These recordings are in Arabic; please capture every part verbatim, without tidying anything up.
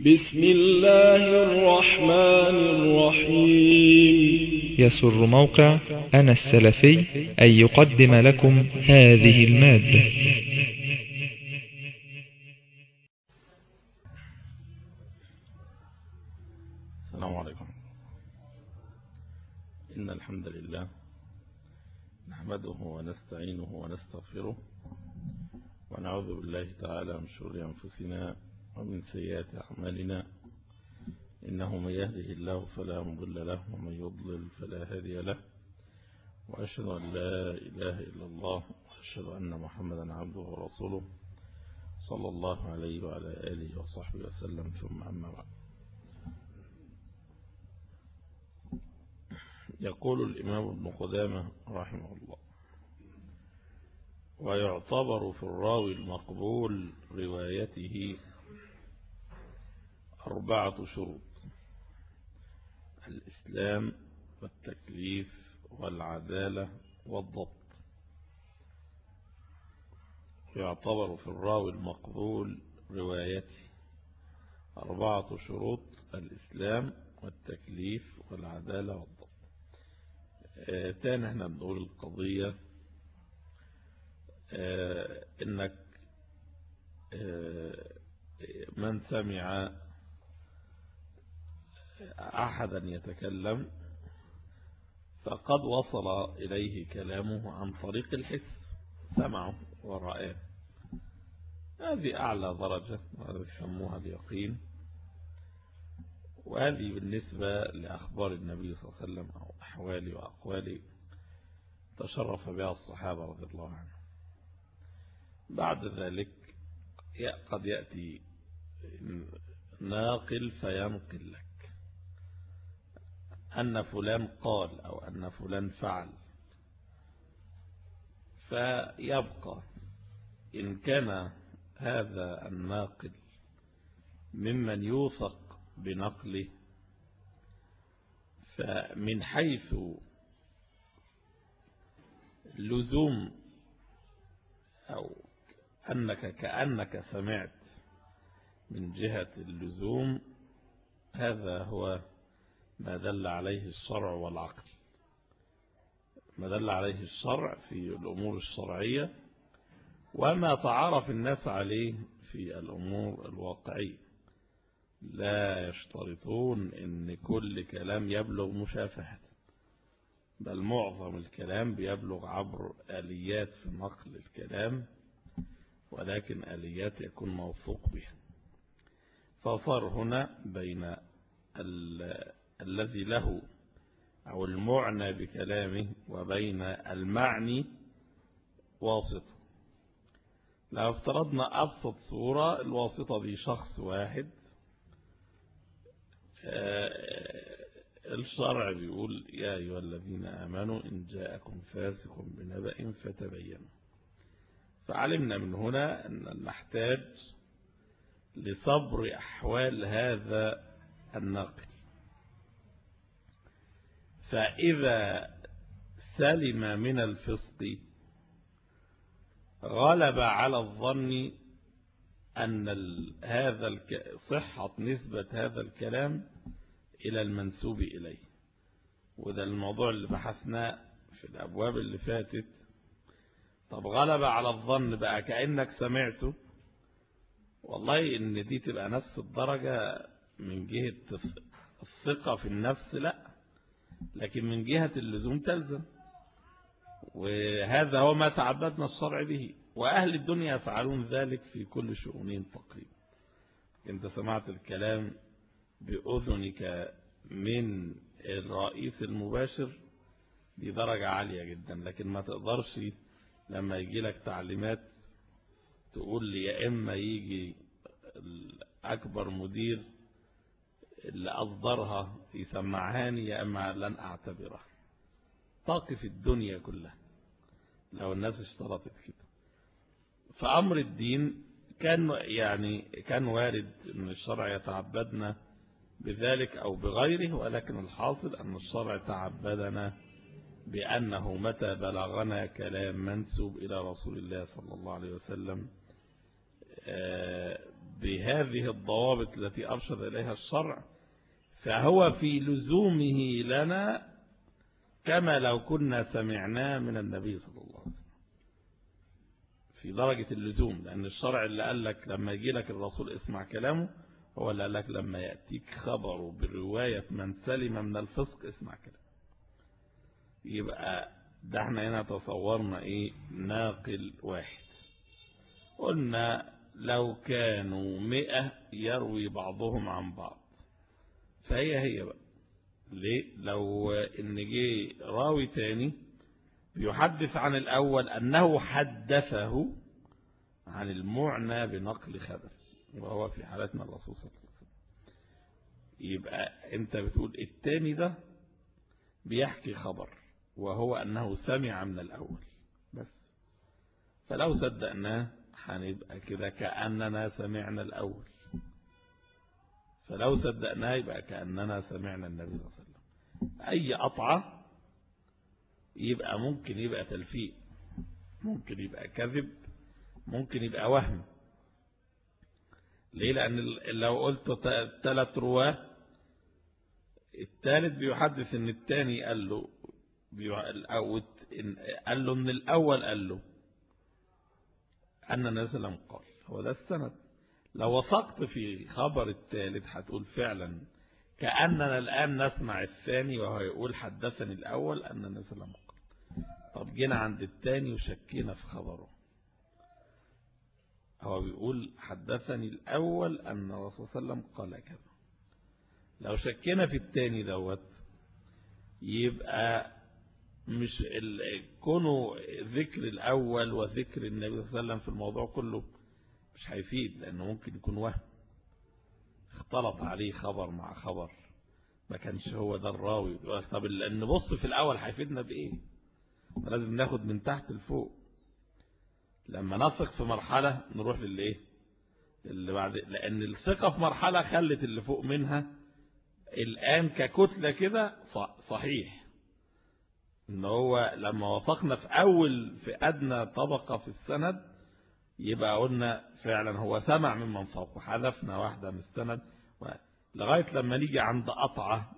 بسم الله الرحمن الرحيم. يسر موقع أنا السلفي أن يقدم لكم هذه المادة. السلام عليكم. إن الحمد لله نحمده ونستعينه ونستغفره ونعوذ بالله تعالى من شرور أنفسنا ومن سيئات أعمالنا، إنه من يهده الله فلا مضل له ومن يضلل فلا هادي له، وأشهد أن لا إله إلا الله وأشهد أن محمدا عبده ورسوله صلى الله عليه وعلى آله وصحبه وسلم، ثم أما بعد. يقول الإمام ابن قدامة رحمه الله: ويعتبر في الراوي المقبول روايته أربعة شروط: الإسلام والتكليف والعدالة والضبط. يعتبر في الراوي المقبول روايته أربعة شروط: الإسلام والتكليف والعدالة والضبط. آه تاني احنا بنقول القضية آه انك آه من سمع أحدا يتكلم فقد وصل إليه كلامه عن طريق الحس، سمعه ورآه. هذه أعلى درجة يسموها اليقين، وهذه بالنسبة لأخبار النبي صلى الله عليه وسلم أو أحواله وأقواله تشرف بها الصحابة رضي الله عنهم. بعد ذلك قد يأتي ناقل فينقل لك أن فلان قال أو أن فلان فعل، فيبقى إن كان هذا الناقل ممن يوثق بنقله، فمن حيث لزوم أو أنك كأنك سمعت من جهة اللزوم، هذا هو ما دل عليه الشرع والعقل، ما دل عليه الشرع في الأمور الشرعية وما تعارف الناس عليه في الأمور الواقعية. لا يشترطون أن كل كلام يبلغ مشافهة، بل معظم الكلام بيبلغ عبر آليات في نقل الكلام، ولكن آليات يكون موثوق بها. فصار هنا بين الذي له أو المعنى بكلامه وبين المعني واسطة. لو افترضنا أبسط صورة، الواسطة دي شخص واحد، الشرع بيقول: يا أيها الذين آمنوا إن جاءكم فاسق بنبأ فتبينوا. فعلمنا من هنا أن نحتاج لصبر أحوال هذا الناقل، فإذا سلم من الفسق غلب على الظن أن هذا صحة نسبة هذا الكلام إلى المنسوب إليه. وده الموضوع اللي بحثناه في الأبواب اللي فاتت. طب غلب على الظن بقى كأنك سمعته، والله إن دي تبقى نفس الدرجة من جهة الثقة في النفس، لا، لكن من جهة اللزوم تلزم. وهذا هو ما تعبدنا الشرع به، وأهل الدنيا يفعلون ذلك في كل شؤونهم تقريبا. انت سمعت الكلام بأذنك من الرئيس المباشر، دي درجة عالية جدا، لكن ما تقدرش لما يجي لك تعليمات تقول لي يا إما يجي الأكبر مدير اللي أصدرها يسمعهاني يا إما لن أعتبرها. تقف الدنيا كلها لو الناس اشترطت كده. فأمر الدين كان يعني كان وارد أن الشرع يتعبدنا بذلك أو بغيره، ولكن الحاصل أن الشرع تعبدنا بأنه متى بلغنا كلام منسوب إلى رسول الله صلى الله عليه وسلم بهذه الضوابط التي أرشد إليها الشرع فهو في لزومه لنا كما لو كنا سمعناه من النبي صلى الله عليه وسلم في درجة اللزوم، لأن الشرع اللي قال لك لما يجي لك الرسول اسمع كلامه هو اللي قال لك لما يأتيك خبره برواية من سلم من الفسق اسمع كلامه. يبقى ده احنا هنا تصورنا ايه ناقل واحد، قلنا لو كانوا مئة يروي بعضهم عن بعض فهي هي بقى ليه؟ لو ان جه راوي تاني بيحدث عن الأول أنه حدثه عن المعنى بنقل خبر، وهو في حالتنا الرسول صلى الله عليه وسلم، يبقى أنت بتقول التاني ده بيحكي خبر وهو أنه سمع من الأول بس، فلو صدقناه هنبقى كده كأننا سمعنا الأول، فلو صدقناه يبقى كأننا سمعنا النبي صلى الله عليه وسلم. أي قطعة يبقى ممكن يبقى تلفيق، ممكن يبقى كذب، ممكن يبقى وهم. ليه؟ لأن لو قلت ثلاث رواه الثالث بيحدث ان الثاني قال له قال له ان الأول قال له أن النبي صلى الله عليه وسلم قال، هو ده السند. لو وثقت في خبر الثالث هتقول فعلا كأننا الآن نسمع الثاني وهو يقول حدثني الأول أن النبي صلى الله عليه وسلم قال. طب جينا عند الثاني وشكينا في خبره، هو بيقول حدثني الأول أن الرسول صلى الله عليه وسلم قال كذا، لو شكينا في الثاني دوت يبقى مش كونه ذكر الأول وذكر النبي صلى الله عليه وسلم في الموضوع كله مش هيفيد، لأنه ممكن يكون وهم اختلط عليه خبر مع خبر ما كانش هو ده الراوي. طب نبص في الأول هيفيدنا بإيه؟ لازم ناخد من تحت لفوق. لما نثق في مرحلة نروح للإيه اللي بعد، لأن الثقة في مرحلة خلت اللي فوق منها الآن ككتلة كده صحيح، إن هو لما وثقنا في أول في أدنى طبقة في السند يبقى قلنا فعلا هو سمع ممن فوقه، حذفنا واحدة من السند لغاية لما نيجي عند قطعة.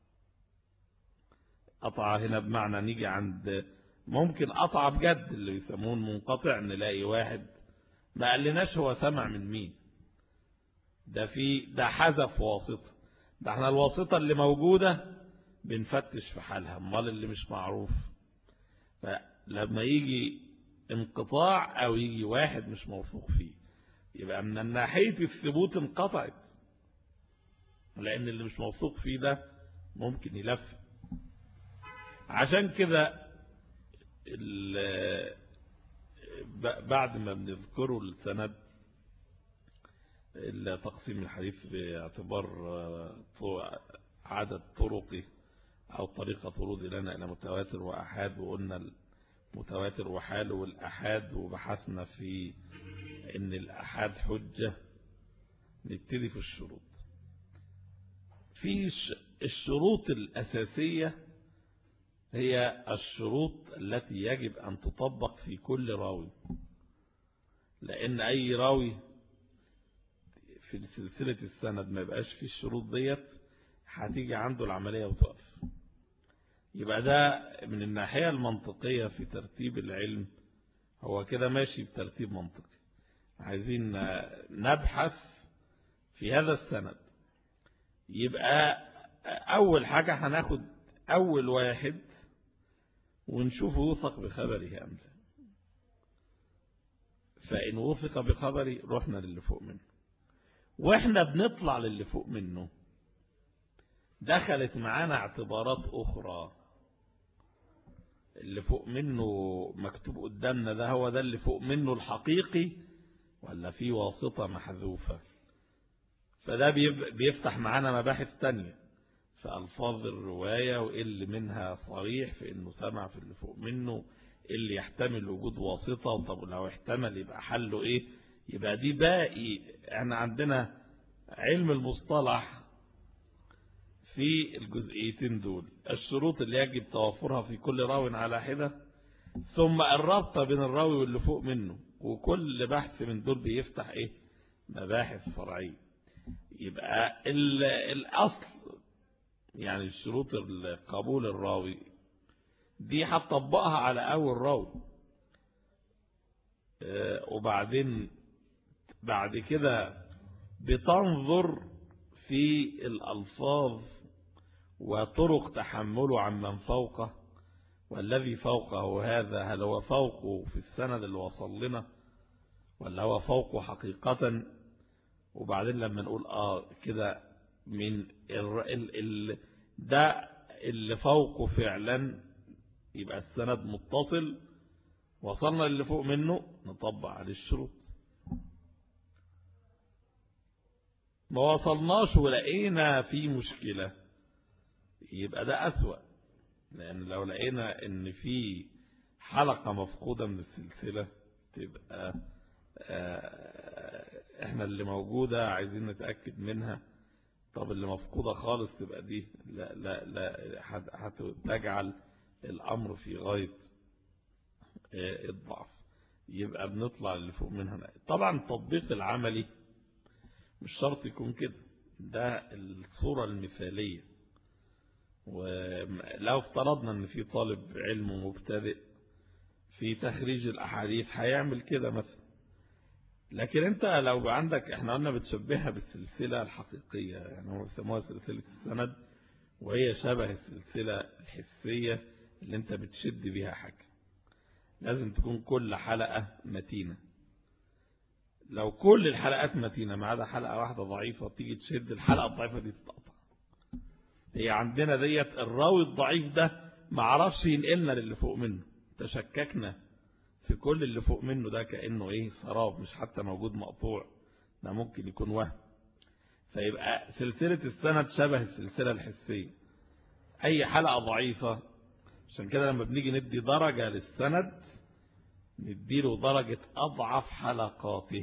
قطعة هنا بمعنى نيجي عند ممكن قطعة بجد اللي بيسمون منقطع، نلاقي واحد ما قالناش هو سمع من مين، ده في ده حذف واسطة، ده احنا الواسطة اللي موجودة بنفتش في حالها، امال اللي مش معروف. فلما يجي انقطاع او يجي واحد مش موثوق فيه يبقى من ناحية الثبوت انقطعت، لان اللي مش موثوق فيه ده ممكن يلف. عشان كده بعد ما بنذكره السند تقسيم الحديث باعتبار عدد طرقه أو طريقة ورود لنا إلى متواتر وأحاد، وقلنا المتواتر وحاله والأحاد، وبحثنا في إن الأحاد حجة. نبتدي في الشروط. في الشروط الأساسية هي الشروط التي يجب أن تطبق في كل راوي، لأن أي راوي في سلسلة السند ما يبقاش في الشروط ديت هتيجي عنده العملية وتقف. يبقى ده من الناحية المنطقية في ترتيب العلم هو كده ماشي بترتيب منطقي. عايزين نبحث في هذا السند، يبقى أول حاجة هناخد أول واحد ونشوفه وثق بخبره أم لا. فإن وثق بخبره رحنا للي فوق منه، وإحنا بنطلع للي فوق منه دخلت معانا اعتبارات أخرى. اللي فوق منه مكتوب قدامنا ده هو ده اللي فوق منه الحقيقي ولا في واسطة محذوفة؟ فده بيفتح معانا مباحث تانية في ألفاظ الرواية، وإيه اللي منها صريح في إنه سمع في اللي فوق منه، اللي يحتمل وجود واسطة، وطب لو احتمل يبقى حله إيه. يبقى دي باقي احنا عندنا علم المصطلح في الجزئيتين دول، الشروط اللي يجب توفرها في كل راو على حدة، ثم الرابطة بين الراوي واللي فوق منه، وكل بحث من دول بيفتح ايه مباحث فرعية. يبقى الأصل يعني الشروط قبول الراوي دي هتطبقها على أول راوي، وبعدين بعد كده بتنظر في الألفاظ وطرق تحمله عمن فوقه، والذي فوقه هذا هل هو فوقه في السند اللي وصل لنا ولا هو فوقه حقيقة. وبعدين لما نقول آه كده من ال ال ال ده اللي فوقه فعلا يبقى السند متصل، وصلنا اللي فوق منه نطبق عليه الشروط. ما وصلناش ولقينا في مشكلة يبقى ده أسوأ، لأن لو لقينا إن في حلقة مفقودة من السلسلة تبقى احنا اللي موجودة عايزين نتأكد منها، طب اللي مفقودة خالص تبقى دي لا لا لا هتجعل الأمر في غاية الضعف، يبقى بنطلع اللي فوق منها. طبعا التطبيق العملي مش شرط يكون كده، ده الصورة المثالية. ولو افترضنا ان في طالب علم مبتدئ في تخريج الأحاديث هيعمل كده مثلا، لكن انت لو عندك احنا قلنا بتشبهها بالسلسلة الحقيقية، يعني هم بيسموها سلسلة السند، وهي شبه السلسلة الحسية اللي انت بتشد بيها حاجة. لازم تكون كل حلقة متينة. لو كل الحلقات متينة ما عدا حلقة واحدة ضعيفة تيجي تشد الحلقة الضعيفة دي تتقطع. هي عندنا ديت الراوي الضعيف ده ما عرفش ينقلنا للي فوق منه، تشككنا في كل اللي فوق منه، ده كأنه ايه سراب مش حتى موجود مقطوع، ده ممكن يكون وهم. فيبقى سلسلة السند شبه السلسلة الحسية، اي حلقة ضعيفة. عشان كده لما بنيجي ندي درجة للسند نديله درجة اضعف حلقاته،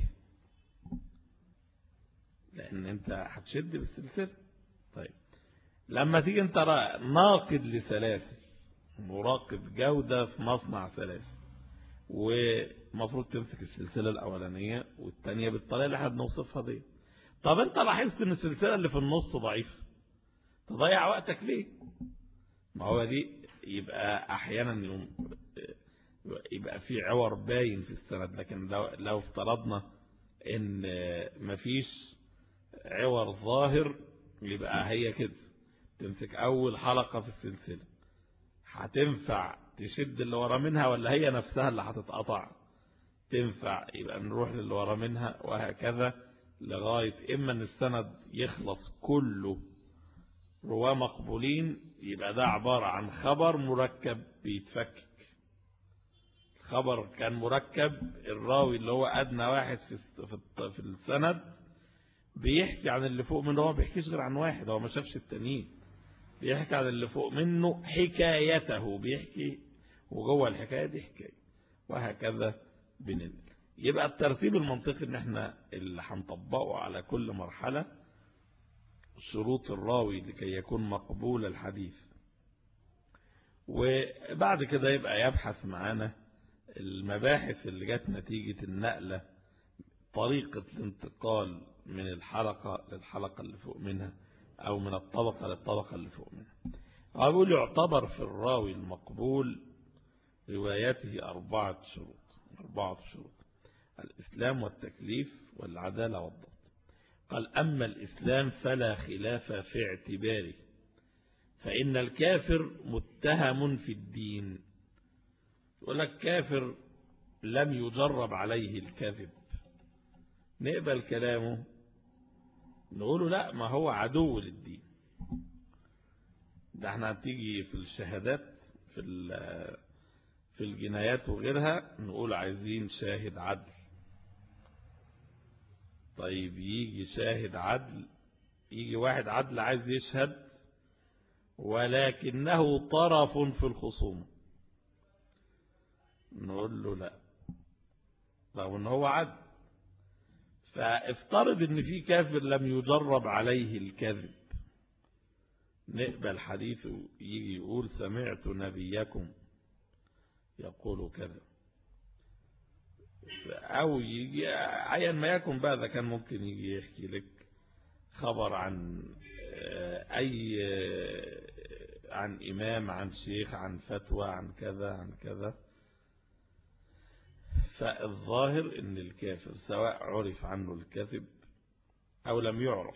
لان انت هتشد بالسلسلة. طيب لما تيجي انت ناقد لسلاسل، مراقب جودة في مصنع سلاسل، ومفروض تمسك السلسلة الأولانية والثانية بالطريقة اللي احنا بنوصفها دي. طب انت لاحظت ان السلسلة اللي في النص ضعيفة، تضيع وقتك ليه؟ ما هو دي يبقى احيانا يبقى في عور باين في السند، لكن لو, لو افترضنا ان مفيش عور ظاهر يبقى هي كده. تمسك اول حلقة في السلسلة هتنفع تشد اللي ورا منها ولا هي نفسها اللي هتتقطع؟ تنفع، يبقى نروح للي ورا منها، وهكذا لغاية اما ان السند يخلص كله رواه مقبولين، يبقى ده عبارة عن خبر مركب بيتفكك. الخبر كان مركب، الراوي اللي هو أدنى واحد في في السند بيحكي عن اللي فوق منه، هو بيحكيش غير عن واحد، هو ما شافش التانيين، بيحكي عن اللي فوق منه حكايته، بيحكي وجوه الحكاية دي حكاية، وهكذا بننقل. يبقى الترتيب المنطقي ان احنا اللي هنطبقه على كل مرحلة شروط الراوي لكي يكون مقبول الحديث، وبعد كده يبقى يبحث معانا المباحث اللي جت نتيجة النقلة، طريقة الانتقال من الحلقة للحلقة اللي فوق منها أو من الطبقة للطبقة اللي فوق منها. أقول يعتبر في الراوي المقبول روايته أربعة شروط أربعة شروط الإسلام والتكليف والعدالة والضبط. قال أما الإسلام فلا خلاف في اعتباره، فإن الكافر متهم في الدين. يقول لك كافر لم يجرب عليه الكذب، نقبل كلامه؟ نقوله لا، ما هو عدو للدين. ده احنا هتيجي في الشهادات في في الجنايات وغيرها نقول عايزين شاهد عدل. طيب يجي شاهد عدل، يجي واحد عدل عايز يشهد ولكنه طرف في الخصوم، نقول له لا، لو ان هو عدل. فافترض ان في كافر لم يجرب عليه الكذب، نقبل حديثه، يجي يقول سمعت نبيكم يقول كذا، أو يجي أيا ما يكن بقى، إذا كان ممكن يجي يحكي لك خبر عن أي عن إمام، عن شيخ، عن فتوى، عن كذا عن كذا. فالظاهر إن الكافر سواء عرف عنه الكذب أو لم يعرف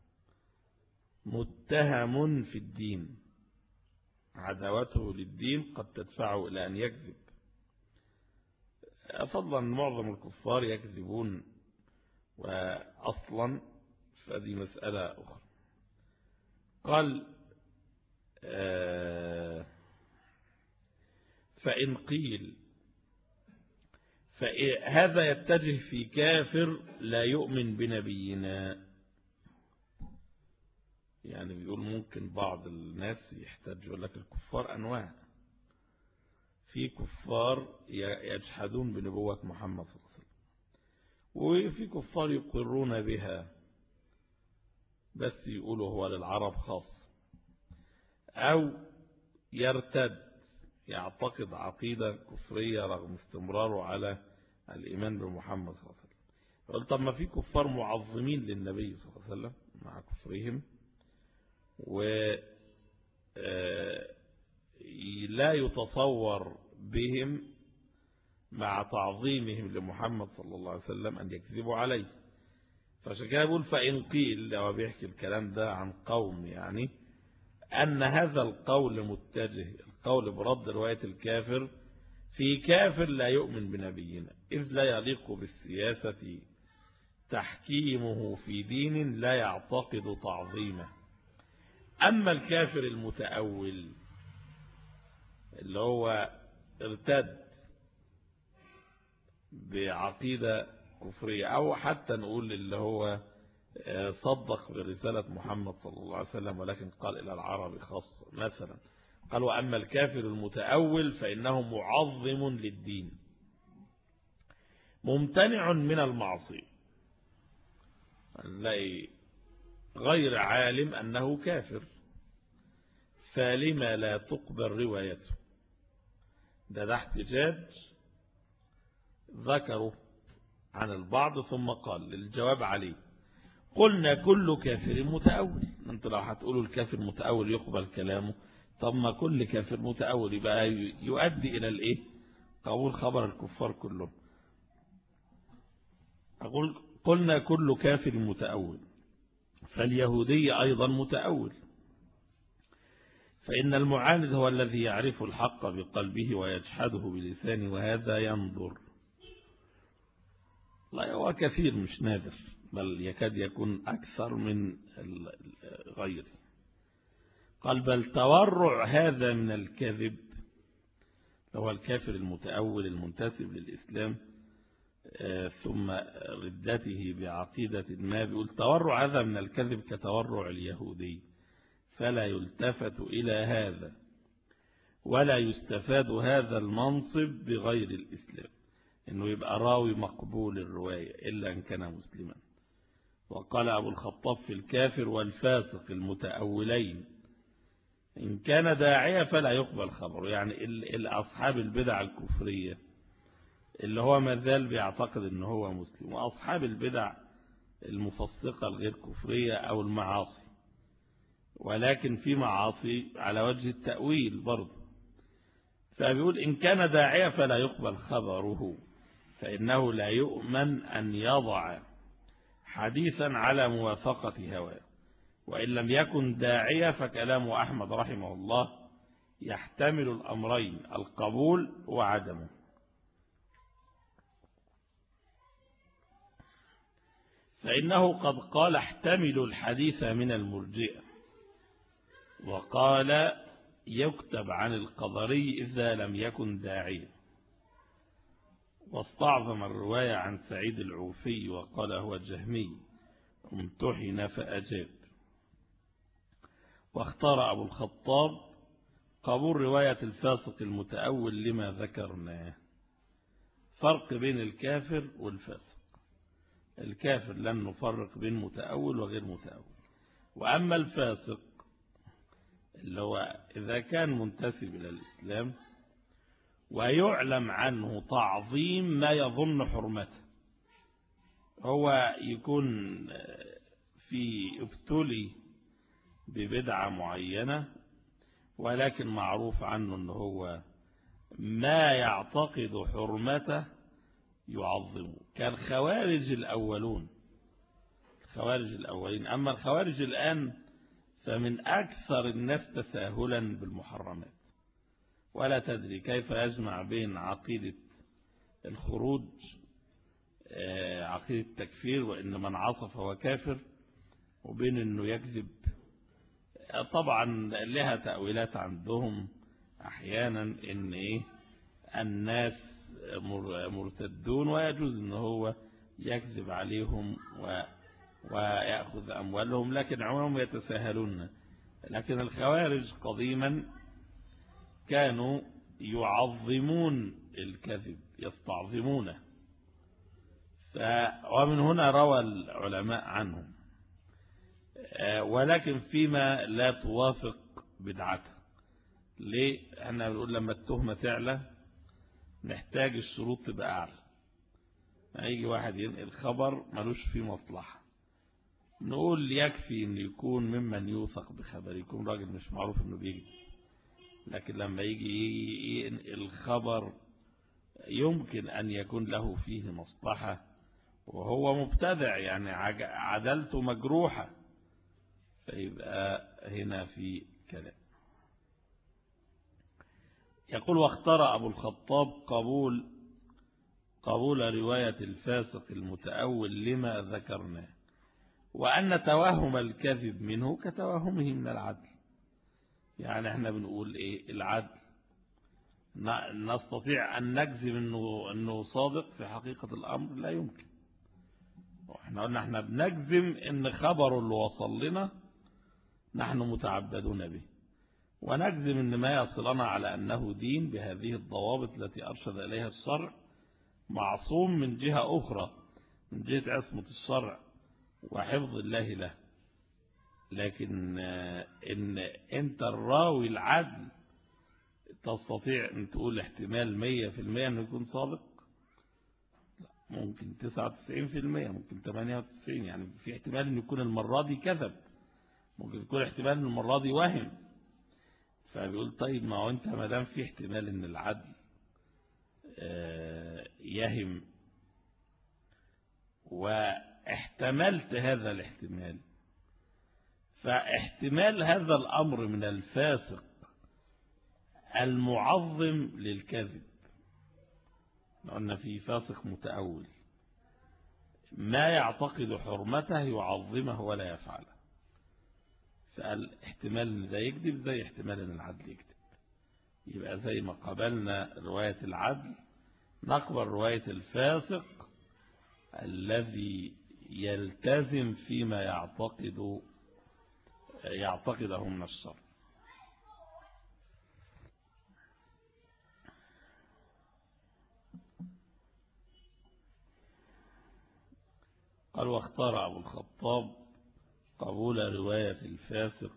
متهم في الدين، عداوته للدين قد تدفعه إلى أن يكذب، فضلا معظم الكفار يكذبون وأصلا، فهذه مسألة أخرى. قال آه فإن قيل فهذا يتجه في كافر لا يؤمن بنبينا. يعني بيقول ممكن بعض الناس يحتاج يقول لك الكفار أنواع، في كفار يجحدون بنبوة محمد صلى الله عليه وسلم، وفي كفار يقرون بها بس يقولوا هو للعرب خاص، أو يرتد يعتقد عقيدة كفرية رغم استمراره على الإيمان بمحمد صلى الله عليه وسلم. يقول طب ما في كفار معظمين للنبي صلى الله عليه وسلم مع كفرهم، ولا يتصور بهم مع تعظيمهم لمحمد صلى الله عليه وسلم أن يكذبوا عليه. فعشان كده يقول فإن قيل، لو بيحكي الكلام ده عن قوم يعني، أن هذا القول متجه، القول برد رواية الكافر في كافر لا يؤمن بنبينا، إذ لا يليق بالسياسة تحكيمه في دين لا يعتقد تعظيمه. أما الكافر المتأول اللي هو ارتد بعقيدة كفرية، أو حتى نقول اللي هو صدق برسالة محمد صلى الله عليه وسلم ولكن قال إلى العرب خاصة مثلا، قال وأما الكافر المتأول فإنه معظم للدين ممتنع من المعصية، نلاقي غير عالم أنه كافر، فلما لا تقبل روايته. ده ده احتجاج ذكره عن البعض، ثم قال للجواب عليه قلنا كل كافر متأول. انت لو هتقولوا الكافر متأول يقبل كلامه، طب ما كل كافر متأول يبقى يؤدي إلى الإيه؟ قبول خبر الكفار كلهم. أقول قلنا كل كافر متأول، فاليهودي أيضا متأول، فإن المعاند هو الذي يعرف الحق بقلبه ويجحده بلسانه، وهذا ينظر. لا هو كثير مش نادر، بل يكاد يكون أكثر من غيره. قال بل تورع هذا من الكذب، هو الكافر المتأول المنتسب للإسلام ثم ردته بعقيدة ما، بيقول تورع هذا من الكذب كتورع اليهودي، فلا يلتفت إلى هذا ولا يستفاد هذا المنصب بغير الإسلام، إنه يبقى راوي مقبول الرواية إلا أن كان مسلما. وقال أبو الخطاب في الكافر والفاسق المتأولين إن كان داعية فلا يقبل خبره. يعني أصحاب البدع الكفرية اللي هو مازال بيعتقد إنه هو مسلم، وأصحاب البدع المفسقة الغير كفرية أو المعاصي، ولكن في معاصي على وجه التأويل برضه، فبيقول إن كان داعية فلا يقبل خبره، فإنه لا يؤمن أن يضع حديثا على موافقة هواه. وإن لم يكن داعية فكلام أحمد رحمه الله يحتمل الأمرين، القبول وعدمه. فإنه قد قال احتملوا الحديث من المرجئة، وقال يكتب عن القدري إذا لم يكن داعيا، واستعظم الرواية عن سعيد العوفي وقال هو الجهمي امتحن فأجاب. واختار أبو الخطاب قبول رواية الفاسق المتأول لما ذكرناه. فرق بين الكافر والفاسق، الكافر لن نفرق بين متأول وغير متأول، وأما الفاسق اللي هو إذا كان منتسب إلى الإسلام ويعلم عنه تعظيم ما يظن حرمته. هو يكون في ابتلي ببدعة معينة، ولكن معروف عنه أنه هو ما يعتقد حرمته يعظمه، كالخوارج الأولون الخوارج الأولين. أما الخوارج الآن فمن أكثر الناس تساهلا بالمحرمات، ولا تدري كيف يجمع بين عقيدة الخروج، عقيدة التكفير وإن من عصى فهو كافر، وبين أنه يكذب. طبعا لها تأويلات عندهم أحيانا إن إيه الناس مرتدون ويجوز أنه هو يكذب عليهم ويأخذ أموالهم، لكن عموما يتساهلون. لكن الخوارج قديما كانوا يعظمون الكذب، يستعظمونه، ومن هنا روى العلماء عنهم، ولكن فيما لا توافق بدعته. ليه؟ احنا بنقول لما التهمة تعلى نحتاج الشروط تبقى أعلى. هيجي واحد ينقل خبر ملوش فيه مصلحة، نقول يكفي أن يكون ممن يوثق بخبر، يكون راجل مش معروف أنه بيجي. لكن لما يجي ينقل خبر يمكن أن يكون له فيه مصلحة وهو مبتدع، يعني عدلته مجروحة، فيبقى هنا في كلام. يقول: واختار أبو الخطاب قبول قبول رواية الفاسق المتأول لما ذكرناه، وأن توهم الكذب منه كتوهمه من العدل. يعني احنا بنقول ايه العدل؟ نستطيع أن نجزم انه انه صادق في حقيقة الأمر؟ لا يمكن. احنا قلنا احنا بنجزم ان خبره اللي وصل لنا نحن متعبدون به، ونجزم ان ما يصلنا على أنه دين بهذه الضوابط التي أرشد إليها الشرع معصوم من جهة أخرى، من جهة عصمة الشرع وحفظ الله له. لكن إن أنت الراوي العدل تستطيع أن تقول احتمال مية في المية أنه يكون صادق؟ ممكن تسعة وتسعين في المية، ممكن ثمانية وتسعين، يعني في احتمال أن يكون المرة دي كذب، ممكن يكون احتمال أن المرة دي وهم. فبيقول طيب ما هو أنت ما دام في احتمال أن العدل يهم واحتملت هذا الاحتمال، فاحتمال هذا الأمر من الفاسق المعظم للكذب، لأن في فاسق متأول ما يعتقد حرمته يعظمه ولا يفعله، فالاحتمال ان ده يكذب زي احتمال ان العدل يكذب. يبقى زي ما قبلنا رواية العدل نقبل رواية الفاسق الذي يلتزم فيما يعتقد يعتقده من الشر. قال: واختار أبو الخطاب قبول رواية الفاسق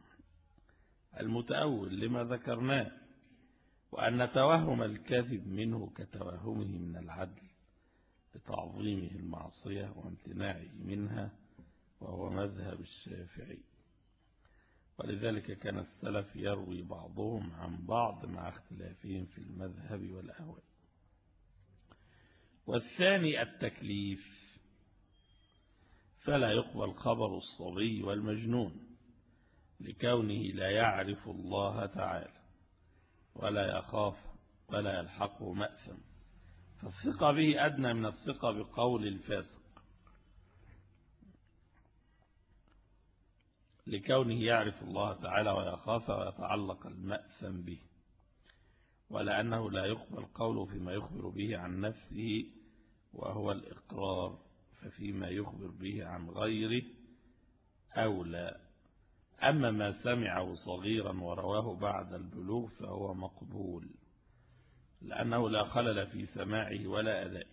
المتأول لما ذكرناه، وأن توهم الكذب منه كتوهمه من العدل لتعظيمه المعصية وامتناعه منها، وهو مذهب الشافعي. ولذلك كان السلف يروي بعضهم عن بعض مع اختلافهم في المذهب والأهواء. والثاني التكليف، فلا يقبل خبر الصبي والمجنون لكونه لا يعرف الله تعالى ولا يخاف ولا يلحقه مأثم، فالثقة به أدنى من الثقة بقول الفاسق، لكونه يعرف الله تعالى ويخاف ويتعلق المأثم به، ولأنه لا يقبل قوله فيما يخبر به عن نفسه وهو الإقرار، ففيما يخبر به عن غيره أولى. أما ما سمعه صغيرا ورواه بعد البلوغ فهو مقبول، لأنه لا خلل في سماعه ولا أدائه.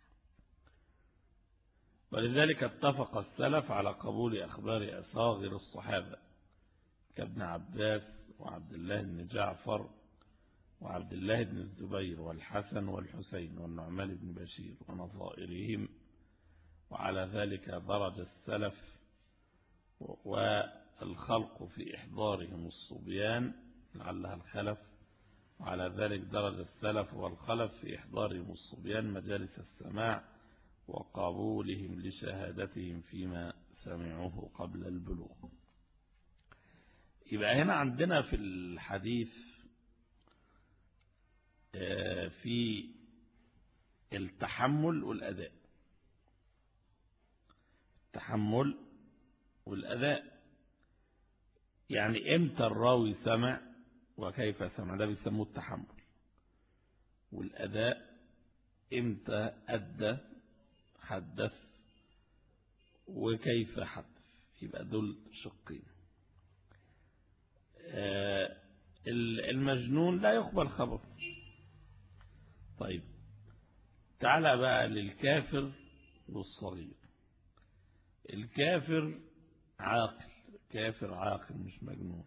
ولذلك اتفق السلف على قبول أخبار أصاغر الصحابة كابن عباس وعبد الله بن جعفر وعبد الله بن الزبير والحسن والحسين والنعمان بن بشير ونظائرهم، وعلى ذلك درج السلف والخلق في إحضارهم الصبيان لعلها الخلف، وعلى ذلك درج السلف والخلف في إحضارهم الصبيان مجالس السماع وقبولهم لشهادتهم فيما سمعوه قبل البلوغ. يبقى هنا عندنا في الحديث في التحمل والأداء، التحمل والأداء يعني امتى الراوي سمع وكيف سمع، ده بيسموه التحمل. والأداء امتى أدى حدث وكيف حدث، يبقى دول شقين. المجنون لا يقبل خبر. طيب تعالى بقى للكافر والصغير. الكافر عاقل، كافر عاقل مش مجنون.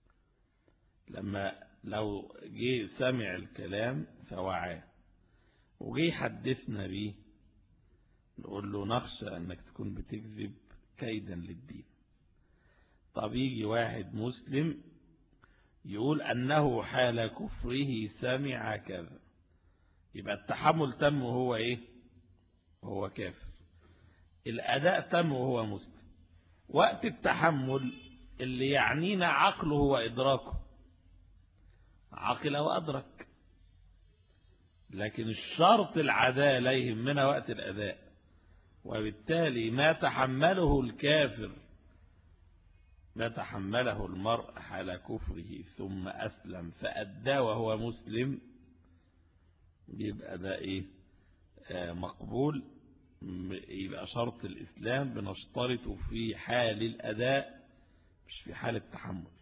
لما لو جه سمع الكلام فوعاه وجه حدثنا بيه نقول له نخشى انك تكون بتكذب كيدا للدين. طب يجي واحد مسلم يقول انه حال كفره سمع كذا، يبقى التحمل تم وهو ايه؟ هو كافر. الاداء تم وهو مسلم. وقت التحمل اللي يعنينا عقله وادراكه، عقل وادرك، لكن الشرط العدالة يهمنا وقت الاداء. وبالتالي ما تحمله الكافر ما تحمله المرء حال كفره ثم أسلم فأدى وهو مسلم، يبقى ده إيه؟ آه مقبول. يبقى شرط الإسلام بنشترطه في حال الأداء مش في حال التحمل.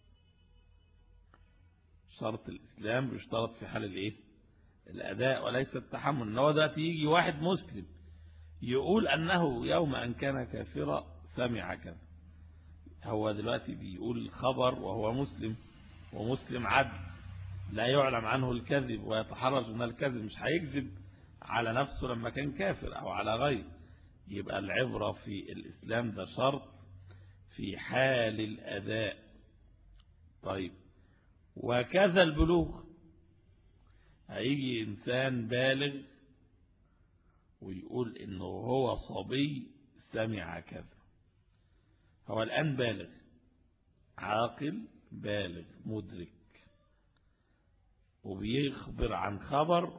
شرط الإسلام بيشترط في حال الإيه؟ الأداء وليس التحمل. إن هو ده يجي واحد مسلم يقول أنه يوم أن كان كافرا سمع كذا، هو دلوقتي بيقول خبر وهو مسلم، ومسلم عدل لا يعلم عنه الكذب ويتحرج من الكذب، مش هيكذب على نفسه لما كان كافر أو على غيره. يبقى العبرة في الإسلام ده شرط في حال الأداء. طيب وكذا البلوغ، هيجي إنسان بالغ ويقول إنه هو صبي سمع كذا، هو الآن بالغ عاقل بالغ مدرك وبيخبر عن خبر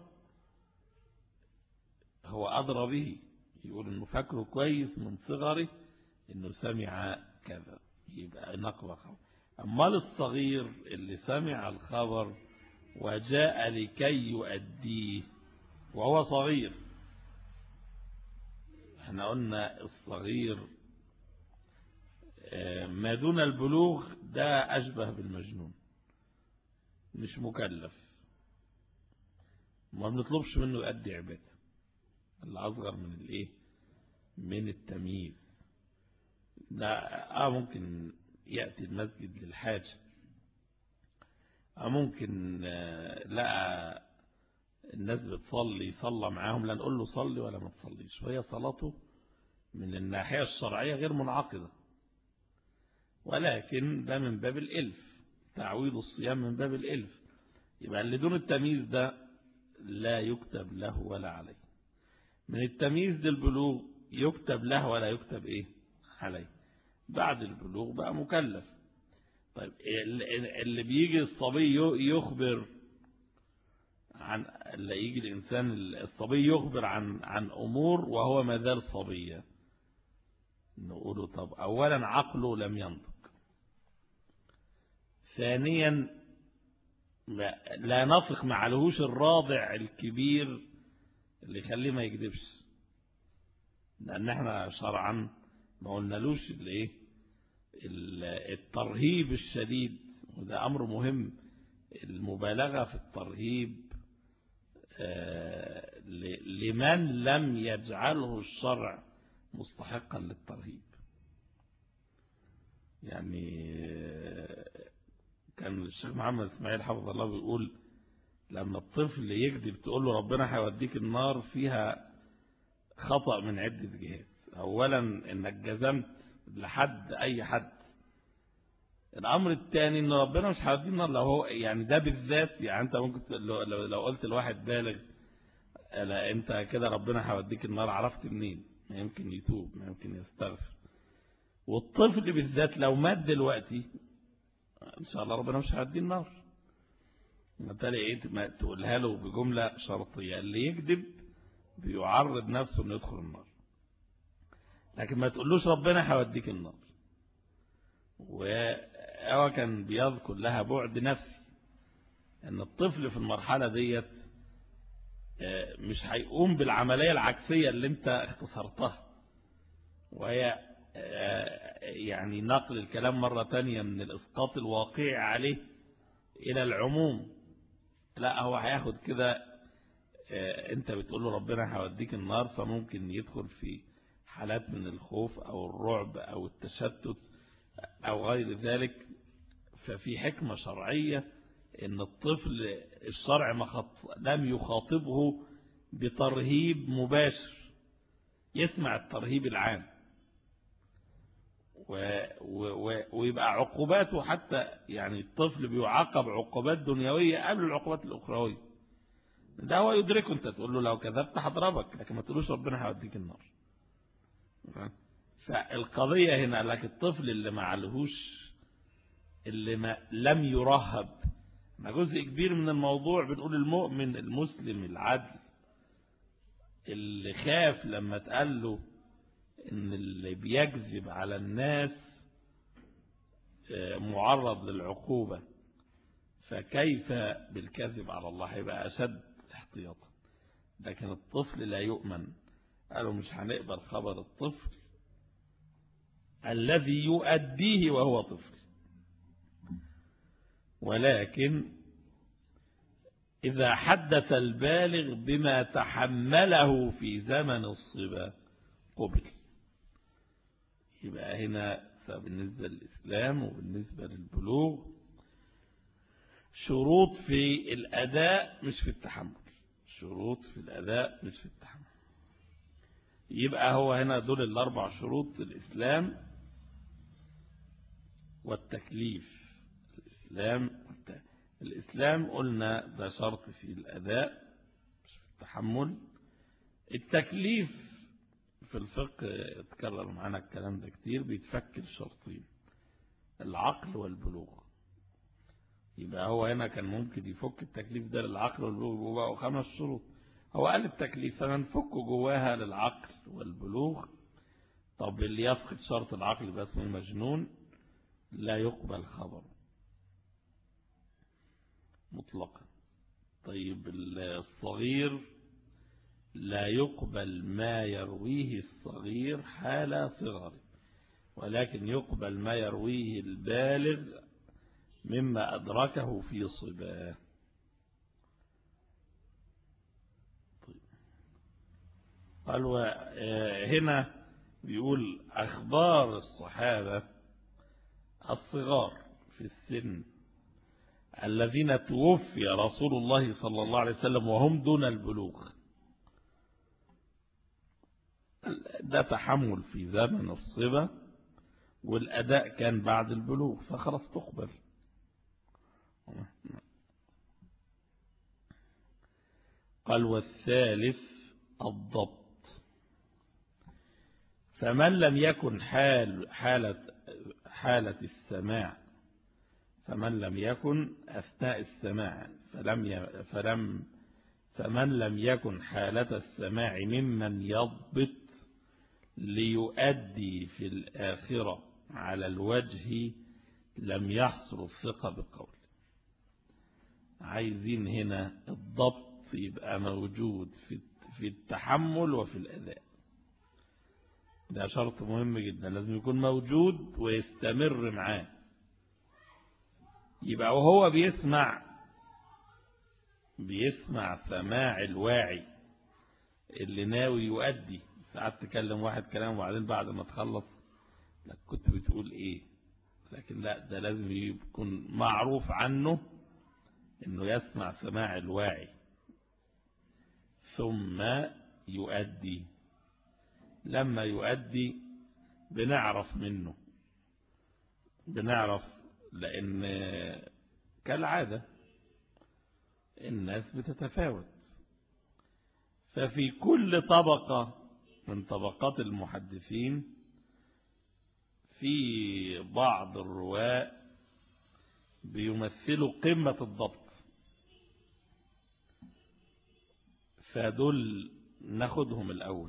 هو أدرى به، يقول إنه فاكره كويس من صغره إنه سمع كذا، يبقى نقل خبر. أما الصغير اللي سمع الخبر وجاء لكي يؤديه وهو صغير، احنا قلنا الصغير ما دون البلوغ ده أشبه بالمجنون، مش مكلف، ما بنطلبش منه يؤدي عبادة. الأصغر من الايه؟ من التمييز. لا اه ممكن يأتي المسجد للحاجة، اه ممكن آه لا الناس بتصلي صلى معاهم، لا نقول له صلي ولا ما تصليش، وهي صلاته من الناحية الشرعية غير منعقدة، ولكن ده من باب الإلف، تعويض الصيام من باب الإلف. يبقى اللي دون التمييز ده لا يكتب له ولا عليه. من التمييز للبلوغ يكتب له ولا يكتب ايه عليه. بعد البلوغ بقى مكلف. طيب اللي بيجي الصبي يخبر عن اللي يجي الإنسان الصبي يخبر عن عن أمور وهو ما زال صبيا، نقوله طب أولا عقله لم ينطق، ثانيا لا نطق معلهوش الراضع الكبير اللي يخليه ما يكذبش، لأن احنا شرعا ما قلنالوش الايه الترهيب الشديد، وده أمر مهم، المبالغة في الترهيب لمن لم يجعله الشرع مستحقا للترهيب. يعني كان الشيخ محمد اسماعيل حفظه الله بيقول لما الطفل يكذب تقول له ربنا هيوديك النار فيها خطأ من عدة جهات. أولا إنك جزمت لحد أي حد. الأمر الثاني إن ربنا مش هيوديه النار لو هو يعني ده بالذات. يعني أنت ممكن لو, لو قلت لواحد بالغ لا أنت كده ربنا هيوديك النار، عرفت منين؟ ما يمكن يتوب، ما يمكن يستغفر. والطفل بالذات لو مات دلوقتي إن شاء الله ربنا مش هيوديه النار. بالتالي إيه تقولها له بجملة شرطية، اللي يكذب بيعرض نفسه إنه يدخل النار، لكن ما تقولوش ربنا هيوديك النار. وهو كان بيذكر لها بعد نفسي، ان الطفل في المرحلة ديت مش هيقوم بالعملية العكسية اللي انت اختصرتها، وهي يعني نقل الكلام مرة تانية من الاسقاط الواقعي عليه الى العموم. لا، هو هياخد كده انت بتقول له ربنا هيوديك النار، فممكن يدخل في حالات من الخوف او الرعب او التشتت أو غير ذلك. ففي حكمة شرعية إن الطفل الشرع ما خط... لم يخاطبه بترهيب مباشر، يسمع الترهيب العام و... و... ويبقى عقوباته حتى يعني الطفل بيعاقب عقوبات دنيوية قبل العقوبات الأخروية. ده هو يدركه، أنت تقول له لو كذبت هضربك، لكن ما تقولوش ربنا هيوديك النار. فالقضية هنا لك الطفل اللي ما عليهوش، اللي ما لم يرهب، ما جزء كبير من الموضوع بنقول المؤمن المسلم العدل اللي خاف لما تقال له ان اللي بيكذب على الناس معرض للعقوبة، فكيف بالكذب على الله؟ هيبقى أشد احتياطا. لكن الطفل لا يؤمن، قالوا مش هنقبل خبر الطفل الذي يؤديه وهو طفل. ولكن إذا حدث البالغ بما تحمله في زمن الصبا قبل. يبقى هنا فبالنسبة للإسلام وبالنسبة للبلوغ شروط في الأداء مش في التحمل، شروط في الأداء مش في التحمل. يبقى هو هنا دول الأربع شروط: الإسلام والتكليف. الإسلام الإسلام قلنا ده شرط في الأداء مش في التحمل. التكليف في الفقه اتكرر معنا الكلام ده كتير، بيتفك الشرطين: العقل والبلوغ. يبقى هو هنا كان ممكن يفك التكليف ده للعقل والبلوغ وبقوا خمس شروط. هو قال التكليف فنفك جواها للعقل والبلوغ. طب اللي يفقد شرط العقل يبقى اسمه مجنون، لا يقبل خبره مطلقا. طيب الصغير لا يقبل ما يرويه الصغير حال صغره، ولكن يقبل ما يرويه البالغ مما أدركه في صباه. طيب. قال هنا بيقول أخبار الصحابة الصغار في السن الذين توفي رسول الله صلى الله عليه وسلم وهم دون البلوغ، ده تحمل في زمن الصبا، والأداء كان بعد البلوغ، فخلاص تقبل. قال والثالث الضبط. فمن لم يكن حال حالة حالة السماع فمن لم يكن أثناء السماع فلم فلم فمن لم يكن حالة السماع ممن يضبط ليؤدي في الآخرة على الوجه لم يحصل الثقة بقول. عايزين هنا الضبط يبقى موجود في التحمل وفي الأداء. ده شرط مهم جدا، لازم يكون موجود ويستمر معاه. يبقى وهو بيسمع بيسمع سماع الواعي اللي ناوي يؤدي. ساعات تكلم واحد كلام وبعدين بعد ما تخلص لك كنت بتقول ايه، لكن لا، ده لازم يكون معروف عنه إنه يسمع سماع الواعي ثم يؤدي. لما يؤدي بنعرف منه، بنعرف لأن كالعادة الناس بتتفاوت، ففي كل طبقة من طبقات المحدثين في بعض الرواة بيمثلوا قمة الضبط، فدول ناخدهم الأول،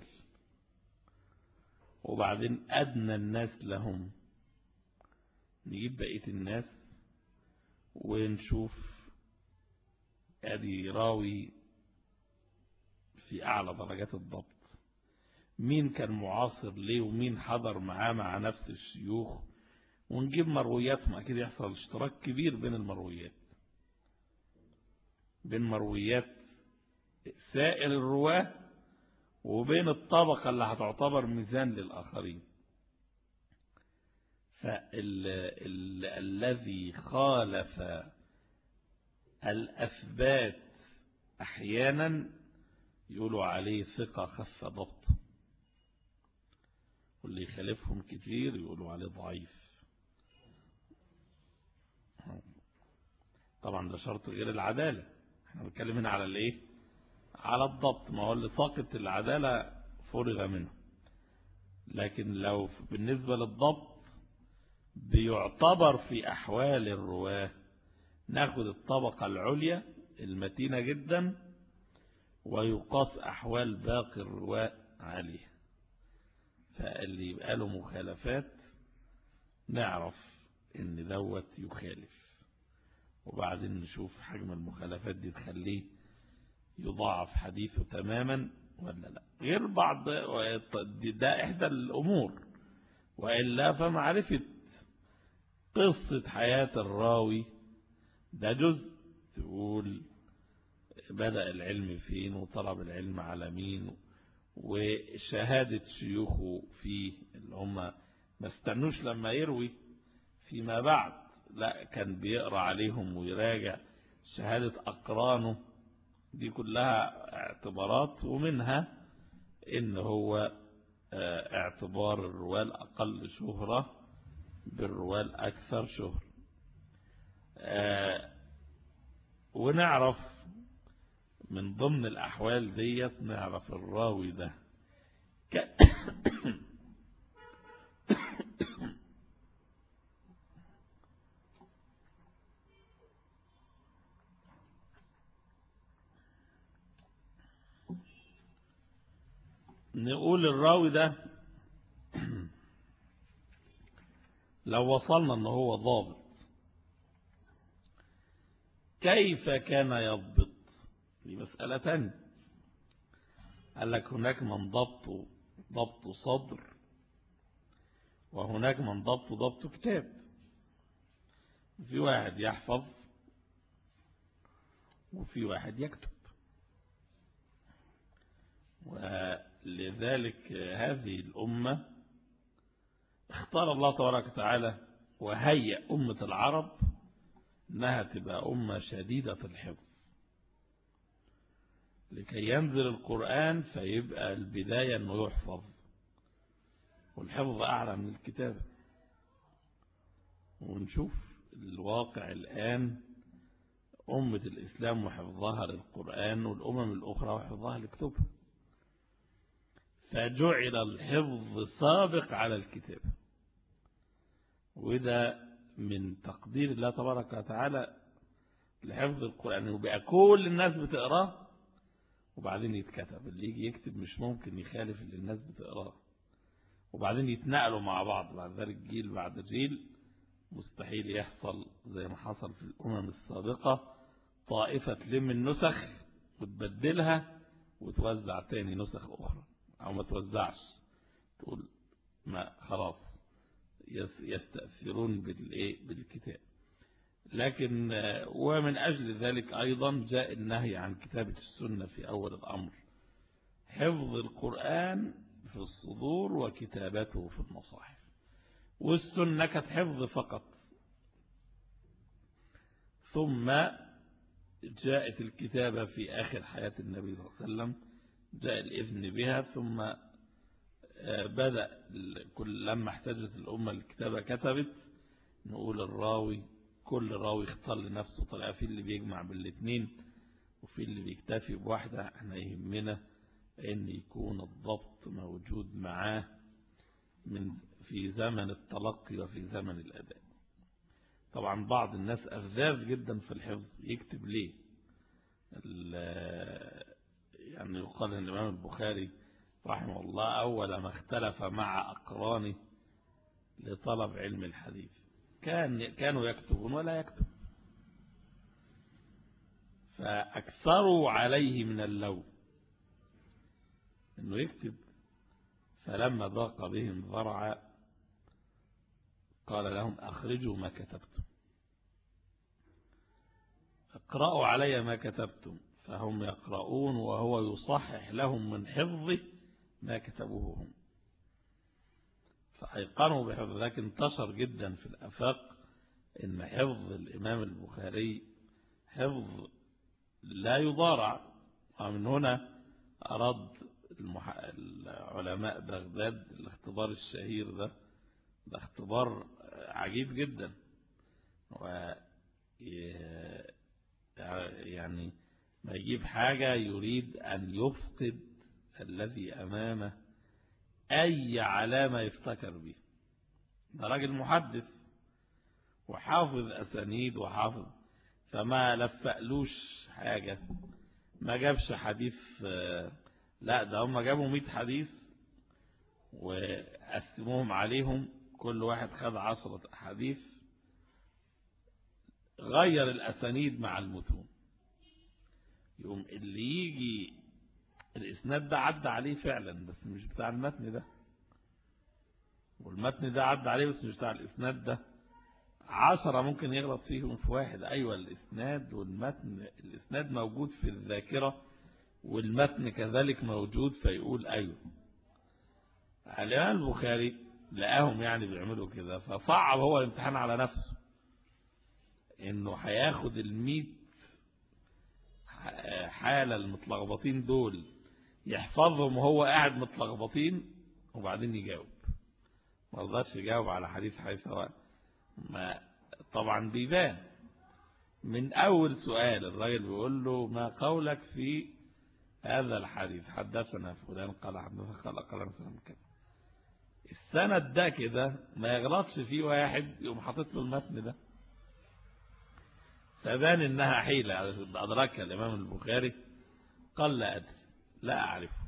وبعدين أدنى الناس لهم نجيب بقية الناس ونشوف ادي راوي في أعلى درجات الضبط، مين كان معاصر ليه ومين حضر معاه مع نفس الشيوخ، ونجيب مروياتهم. أكيد يحصل اشتراك كبير بين المرويات، بين مرويات سائر الرواة وبين الطبقة اللي هتعتبر ميزان للآخرين. فالذي خالف الأثبات أحيانا يقولوا عليه ثقة خف ضبط، واللي يخالفهم كتير يقولوا عليه ضعيف. طبعا ده شرط غير العدالة، احنا بنتكلم هنا على الايه؟ على الضبط. ما هو اللي ساقط العدالة فرغ منه، لكن لو بالنسبة للضبط بيعتبر في أحوال الرواة ناخد الطبقة العليا المتينة جدا ويقاس أحوال باقي الرواة عليه. فاللي يبقى له مخالفات نعرف ان دوت يخالف، وبعدين نشوف حجم المخالفات دي تخليه يضاعف حديثه تماما ولا لا. غير بعض ده إحدى الأمور، وإلا فمعرفة قصة حياة الراوي ده جزء، تقول بدأ العلم فين وطلب العلم على مين وشهادة شيوخه فيه، اللي هم ما استنوش لما يروي فيما بعد، لا كان بيقرأ عليهم ويراجع شهادة أقرانه. دي كلها اعتبارات، ومنها إن هو اعتبار الرواة الأقل شهرة بالرواة الأكثر شهرة. ونعرف من ضمن الأحوال ديت نعرف الراوي ده ك... نقول الراوي ده لو وصلنا ان هو ضابط كيف كان يضبط؟ دي مسألة تانية. قال لك هناك من ضبطه ضبط صدر، وهناك من ضبطه ضبط كتاب. في واحد يحفظ وفي واحد يكتب، ولذلك هذه الأمة اختار الله تبارك وتعالى وهيئ أمة العرب أنها تبقى أمة شديدة الحفظ، لكي ينزل القرآن فيبقى البداية أنه يحفظ، والحفظ أعلى من الكتابة. ونشوف الواقع الآن، أمة الإسلام وحفظها للقرآن والأمم الأخرى وحفظها لكتبها، فجعل الحفظ سابق على الكتابة. وده من تقدير الله تبارك وتعالى لحفظ القرآن، وبقى كل الناس بتقراه وبعدين يتكتب. اللي يجي يكتب مش ممكن يخالف اللي الناس بتقراه، وبعدين يتنقلوا مع بعض بعد ذلك جيل بعد جيل. مستحيل يحصل زي ما حصل في الأمم السابقة، طائفة تلم النسخ وتبدلها وتوزع تاني نسخ أخرى، أو ما توزعش، تقول ما خلاص يستأثرون بالكتاب. لكن ومن أجل ذلك أيضا جاء النهي عن كتابة السنة في أول الأمر، حفظ القرآن في الصدور وكتابته في المصاحف. والسنة كانت حفظ فقط، ثم جاءت الكتابة في آخر حياة النبي صلى الله عليه وسلم، جاء الإذن بها، ثم بدأ كل لما احتاجت الأمة الكتابة كتبت. نقول الراوي كل راوي اختار لنفسه طريقة، في اللي بيجمع بالاثنين وفي اللي بيكتفي بواحدة. احنا يهمنا ان يكون الضبط موجود معاه من في زمن التلقي وفي زمن الأداء. طبعا بعض الناس أفذاذ جدا في الحفظ، يكتب ليه؟ يعني يقال ان الإمام البخاري رحمه الله أول ما اختلف مع أقرانه لطلب علم الحديث كان كانوا يكتبون ولا يكتب، فأكثروا عليه من اللوم انه يكتب. فلما ضاق بهم ذرعا قال لهم أخرجوا ما كتبتم، اقرأوا علي ما كتبتم. فهم يقرؤون وهو يصحح لهم من حفظه ما كتبوه هم، فأيقنوا بحفظ. لكن انتشر جدا في الآفاق إن حفظ الإمام البخاري حفظ لا يضارع. ومن هنا أراد العلماء بغداد الاختبار الشهير ده، ده اختبار عجيب جدا. و يعني ما يجيب حاجة يريد أن يفقد الذي أمامه أي علامة يفتكر به. ده راجل محدث وحافظ أسانيد وحافظ، فما لفقلوش حاجة، ما جابش حديث. لا، ده هم جابوا مئة حديث وقسموهم عليهم، كل واحد خد عشرة حديث، غير الأسانيد مع المتون. يوم اللي يجي الإسناد ده عدى عليه فعلا بس مش بتاع المتن ده، والمتن ده عدى عليه بس مش بتاع الإسناد ده. عشرة ممكن يغلط فيهم في واحد. أيوة، الإسناد والمتن، الإسناد موجود في الذاكرة والمتن كذلك موجود، فيقول أيوة. الإمام البخاري لقاهم يعني بيعملوا كده، فصعب هو الامتحان على نفسه إنه هياخد الميت حالة المتلخبطين دول يحفظهم وهو قاعد متلخبطين وبعدين يجاوب. ما رضاش يجاوب على حديث حيث ما طبعا بيبان من أول سؤال. الراجل بيقول له ما قولك في هذا الحديث؟ حدثنا فلان قال حدثنا قال قال مثلا كده. السند ده كده ما يغلطش فيه واحد يقوم حاطط له المتن ده. فبان انها حيلة أدركها الإمام البخاري. قال لا أدري، لا أعرفه.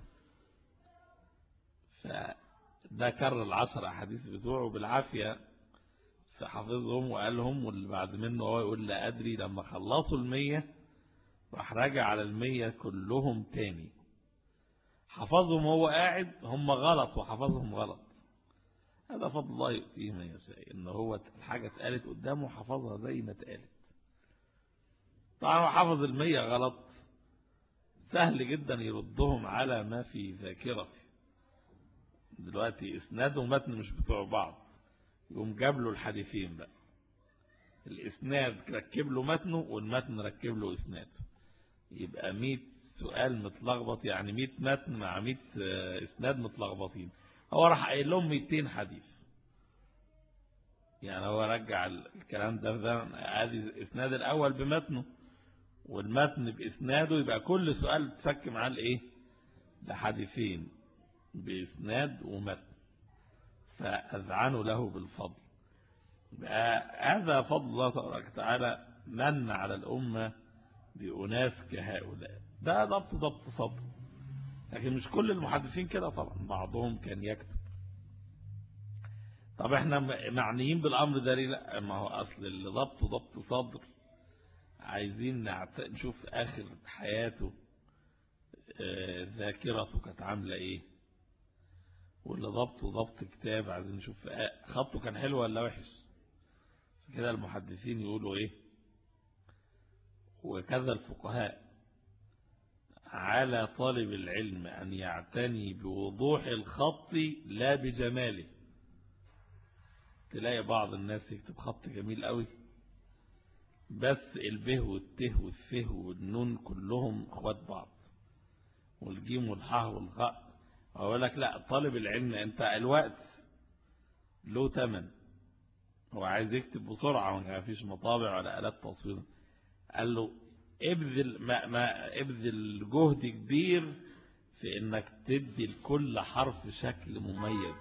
فده كرر العشر أحاديث بتوعه بالعافية، فحفظهم وقالهم، واللي بعد منه هو يقول لا أدري. لما خلصوا المية راح راجع على المية كلهم تاني، حفظهم هو قاعد، هم غلط وحفظهم غلط. هذا فضل الله يؤتيه من يشاء، إن هو الحاجة اتقالت قدامه حفظها زي ما اتقالت. طبعا هو حفظ المية غلط، سهل جدا يردهم على ما في ذاكرته. دلوقتي إسناد ومتن مش بتوع بعض، يقوم جاب له الحديثين بقى، الإسناد ركب له متنه والمتن ركب له إسناده، يبقى مئة سؤال متلخبط، يعني مئة متن مع مئة إسناد متلخبطين. هو راح قايل لهم مئتين حديث، يعني هو رجع الكلام ده ده ادي الإسناد الأول بمتنه والمتن بإسناده، يبقى كل سؤال تفك معاه الايه؟ لحديثين بإسناد ومتن، فأذعنوا له بالفضل. هذا فضل الله تبارك وتعالى، من على الأمة بأناس كهؤلاء. ده ضبط ضبط صدر، لكن مش كل المحدثين كده طبعا، بعضهم كان يكتب. طب احنا معنيين بالأمر ده ليه؟ لا، ما هو أصل اللي ضبط ضبط صدر عايزين نشوف آخر حياته ذاكرته كانت عاملة ايه، واللي ضبطه ضبط كتاب عايزين نشوف خطه كان حلو ولا وحش. كده المحدثين يقولوا ايه، وكذا الفقهاء، على طالب العلم أن يعتني بوضوح الخط لا بجماله. تلاقي بعض الناس يكتب خط جميل قوي بس البه والته والثه والنون كلهم اخوات بعض، والجيم والحاء والغاء. اقول لك لا، طالب العلم انت الوقت له ثمن، هو عايز يكتب بسرعة ما فيش مطابع ولا آلات تصوير. قال له ابذل ما ما ابذل جهد كبير في انك تدي لكل حرف شكل مميز،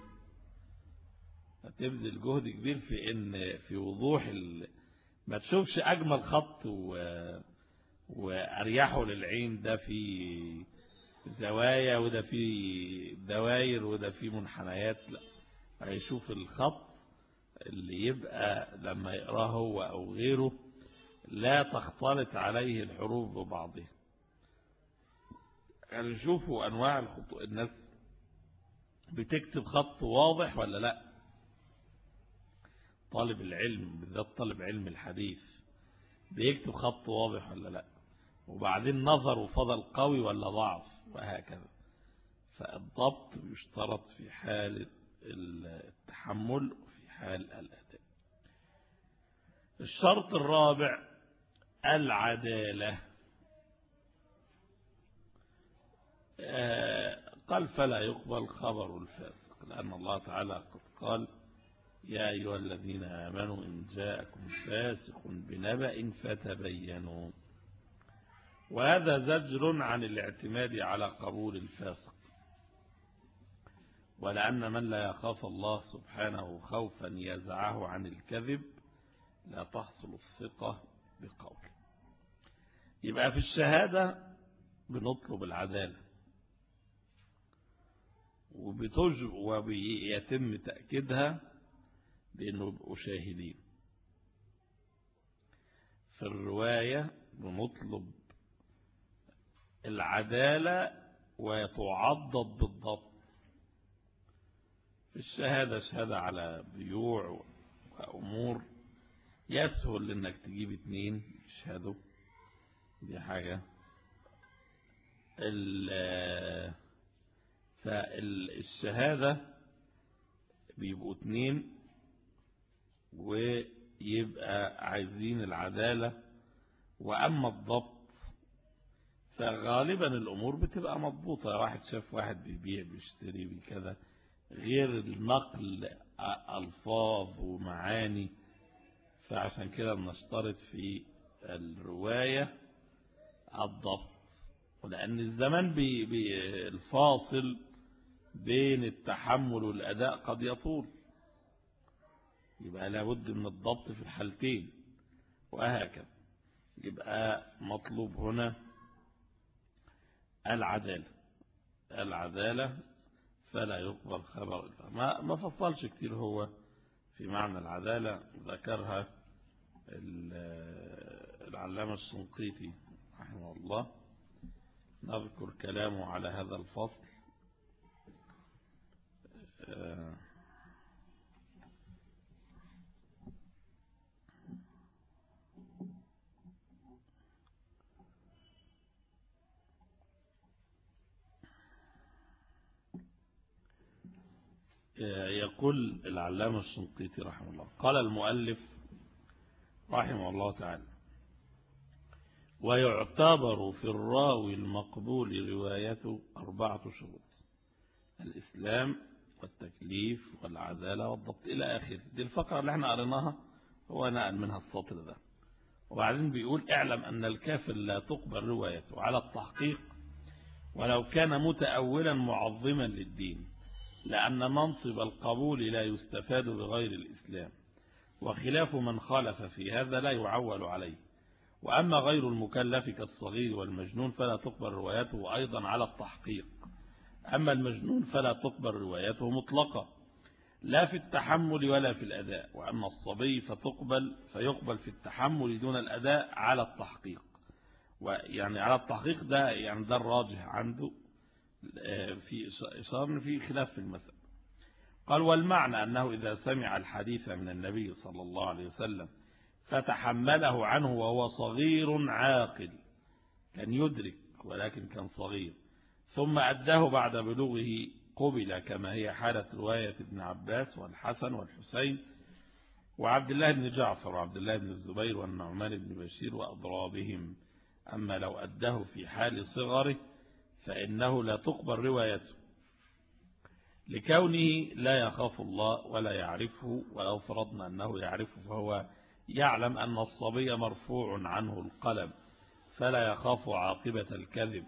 هتبذل جهد كبير في ان في وضوح ال... ما تشوفش اجمل خط و... واريحه للعين، ده في زوايا وده في دواير وده في منحنيات، لا، هيشوف الخط اللي يبقى لما يقراه هو او غيره لا تختلط عليه الحروف ببعضها. يعني شوفوا انواع الخطوط، الناس بتكتب خط واضح ولا لا؟ طالب العلم بالذات طالب علم الحديث بيكتب خط واضح ولا لا؟ وبعدين نظر وفضل قوي ولا ضعف، وهكذا. فالضبط يشترط في حال التحمل وفي حال الأداء. الشرط الرابع العدالة. قال فلا يقبل خبر الفاسق، لأن الله تعالى قد قال يا أيها الذين آمنوا إن جاءكم فاسق بنبأ فتبينوا. وهذا زجر عن الاعتماد على قبول الفاسق، ولأن من لا يخاف الله سبحانه خوفا يزعه عن الكذب لا تحصل الثقة بقوله. يبقى في الشهادة بنطلب العدالة، وبتجب وبيتم تأكيدها بأنه يبقوا شاهدين. في الرواية بنطلب العدالة ويتعضد بالضبط. في الشهادة شهادة على بيوع وأمور يسهل انك تجيب اتنين يشهدوا، دي حاجة. فالشهادة بيبقوا اتنين ويبقى عايزين العدالة. وأما الضبط فغالبا الأمور بتبقى مضبوطة، واحد شاف واحد بيبيع بيشتري بكذا، غير النقل ألفاظ ومعاني. فعشان كده بنشترط في الرواية الضبط، ولأن الزمان بي بي الفاصل بين التحمل والأداء قد يطول، يبقى لابد من الضبط في الحالتين، وهكذا. يبقى مطلوب هنا العدالة. العدالة فلا يقبل خبر. ما ما فصلش كتير هو في معنى العدالة، ذكرها العلامة الشنقيطي رحمه الله. نذكر كلامه على هذا الفصل. يقول العلامة الشنقيطي رحمه الله، قال المؤلف رحمه الله تعالى: ويعتبر في الراوي المقبول روايته أربعة شروط: الإسلام والتكليف والعدالة والضبط إلى آخر. دي الفقرة اللي احنا قريناها هو نقل منها السطر ده. وبعدين بيقول: اعلم أن الكافر لا تقبل روايته على التحقيق ولو كان متأولا معظما للدين، لأن منصب القبول لا يستفاد بغير الإسلام، وخلاف من خالف في هذا لا يعول عليه. وأما غير المكلف كالصغير والمجنون فلا تقبل روايته أيضا على التحقيق. أما المجنون فلا تقبل روايته مطلقة لا في التحمل ولا في الأداء. وأما الصبي فتقبل فيقبل في التحمل دون الأداء على التحقيق. ويعني على التحقيق ده يعني ده الراجح عنده، في إشارة في خلاف في المسألة. قال: والمعنى أنه إذا سمع الحديث من النبي صلى الله عليه وسلم فتحمله عنه وهو صغير عاقل، كان يدرك ولكن كان صغير، ثم أداه بعد بلوغه قبل، كما هي حالة رواية ابن عباس والحسن والحسين وعبد الله بن جعفر وعبد الله بن الزبير والنعمان بن بشير وأضرابهم. أما لو أداه في حال صغره فإنه لا تقبل روايته لكونه لا يخاف الله ولا يعرفه، ولو فرضنا أنه يعرفه فهو يعلم أن الصبي مرفوع عنه القلم فلا يخاف عاقبة الكذب،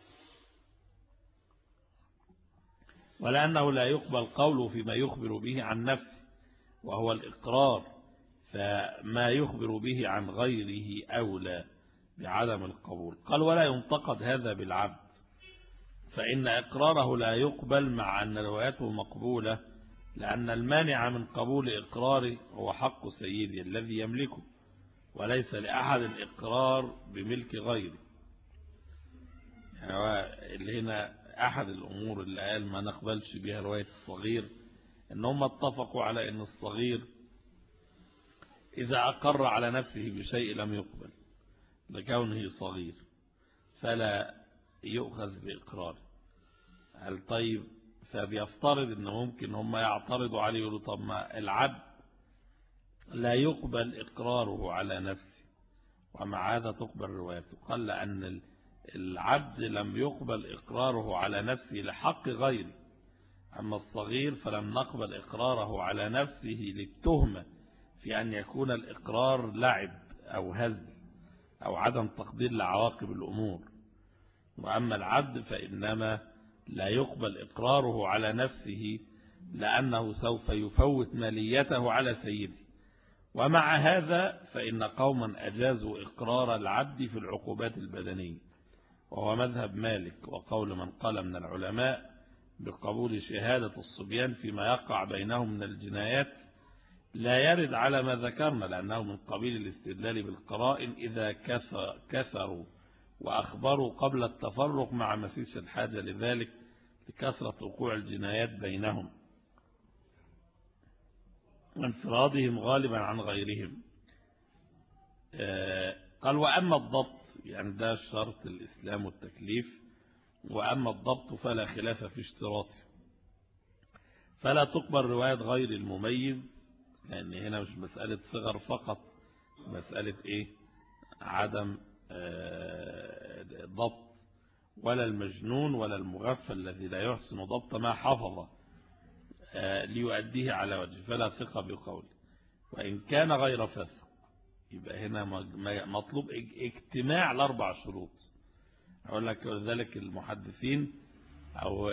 ولأنه لا يقبل قوله فيما يخبر به عن نفسه وهو الإقرار، فما يخبر به عن غيره أولى بعدم القبول. قال ولا ينتقد هذا بالعبد، فإن إقراره لا يقبل مع أن روايته مقبولة، لأن المانع من قبول إقراره هو حق سيدي الذي يملكه، وليس لأحد الإقرار بملك غيره. يعني اللي هنا أحد الأمور اللي قال ما نقبلش بها رواية الصغير إن هم اتفقوا على أن الصغير إذا أقر على نفسه بشيء لم يقبل لكونه صغير فلا يؤخذ بإقراره. هل طيب فبيفترض أنه ممكن هم يعترضوا عليه يقولوا طب ما العبد لا يقبل إقراره على نفسه ومع هذا تقبل روايته. قال لأن العبد لم يقبل إقراره على نفسه لحق غيره، أما الصغير فلم نقبل إقراره على نفسه للتهمة في أن يكون الإقرار لعب أو هزل أو عدم تقدير لعواقب الأمور. وأما العبد فإنما لا يقبل إقراره على نفسه لأنه سوف يفوت ماليته على سيده. ومع هذا فإن قوما أجازوا إقرار العبد في العقوبات البدنية، وهو مذهب مالك وقول من قال من العلماء بقبول شهادة الصبيان فيما يقع بينهم من الجنايات لا يرد على ما ذكرنا، لأنه من قبيل الاستدلال بالقرائن إذا كثروا وأخبروا قبل التفرق مع مسيس الحاجة لذلك لكثرة وقوع الجنايات بينهم وانفرادهم غالبا عن غيرهم. قال وأما الضبط، يعني ده شرط الإسلام والتكليف، وأما الضبط فلا خلاف في اشتراطه، فلا تقبل رواية غير المميز، لأن هنا مش مسألة صغر فقط، مسألة إيه؟ عدم ضبط، ولا المجنون ولا المغفل الذي لا يحسن ضبط ما حفظه ليؤديه على وجه فلا ثقة بقوله وإن كان غير فاسق. يبقى هنا مطلوب اجتماع الأربع شروط. أقول لك ذلك المحدثين أو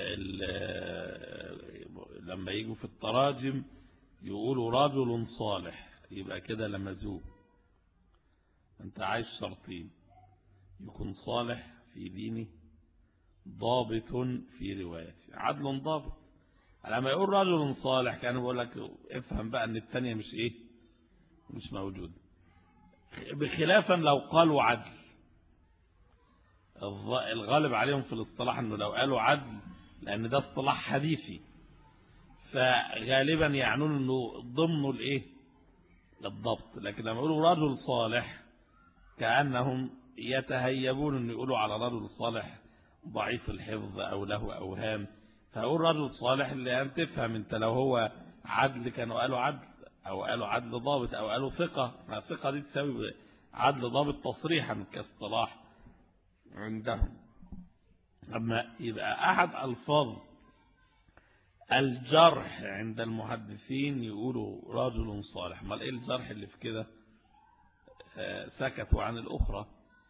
لما يجوا في التراجم يقولوا رجل صالح، يبقى كده لمزوج. أنت عايش شرطين: يكون صالح في دينه، ضابط في روايته، عدل ضابط. لما يقول رجل صالح كان بيقول لك افهم بقى ان الثانية مش ايه، مش موجود. بخلافا لو قالوا عدل، الغالب عليهم في الاصطلاح انه لو قالوا عدل لان ده اصطلاح حديثي فغالبا يعنون انه ضمن الايه، الضبط. لكن لما يقولوا رجل صالح كأنهم يتهيبون ان يقولوا على رجل صالح ضعيف الحفظ او له اوهام، فأقول رجل صالح اللي أن تفهم انت لو هو عدل كانوا قالوا عدل، او قالوا عدل ضابط، او قالوا ثقة، فالثقة دي تساوي عدل ضابط تصريحا كاصطلاح عندهم. أما يبقى أحد ألفاظ الجرح عند المحدثين يقولوا رجل صالح، ما ايه الجرح اللي في كده؟ آه سكتوا عن الأخرى،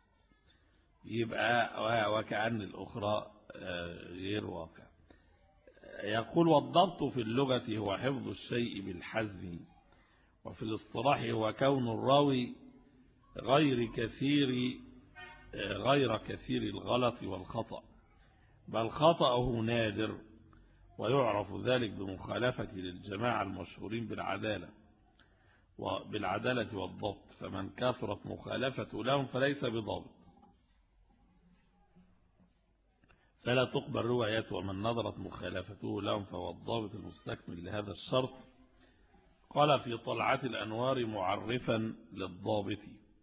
يبقى وكأن الأخرى آه غير واقع. يقول والضبط في اللغة هو حفظ الشيء بالحزم، وفي الاصطلاح هو كون الراوي غير كثير غير كثير الغلط والخطأ، بل خطأه نادر، ويعرف ذلك بمخالفة للجماعة المشهورين بالعدالة وبالعدالة والضبط، فمن كثرت مخالفته لهم فليس بضابط فلا تقبل روايته، ومن نظرت مخالفته لهم فهو الضابط المستكمل لهذا الشرط. قال في طلعة الأنوار معرفا للضابط: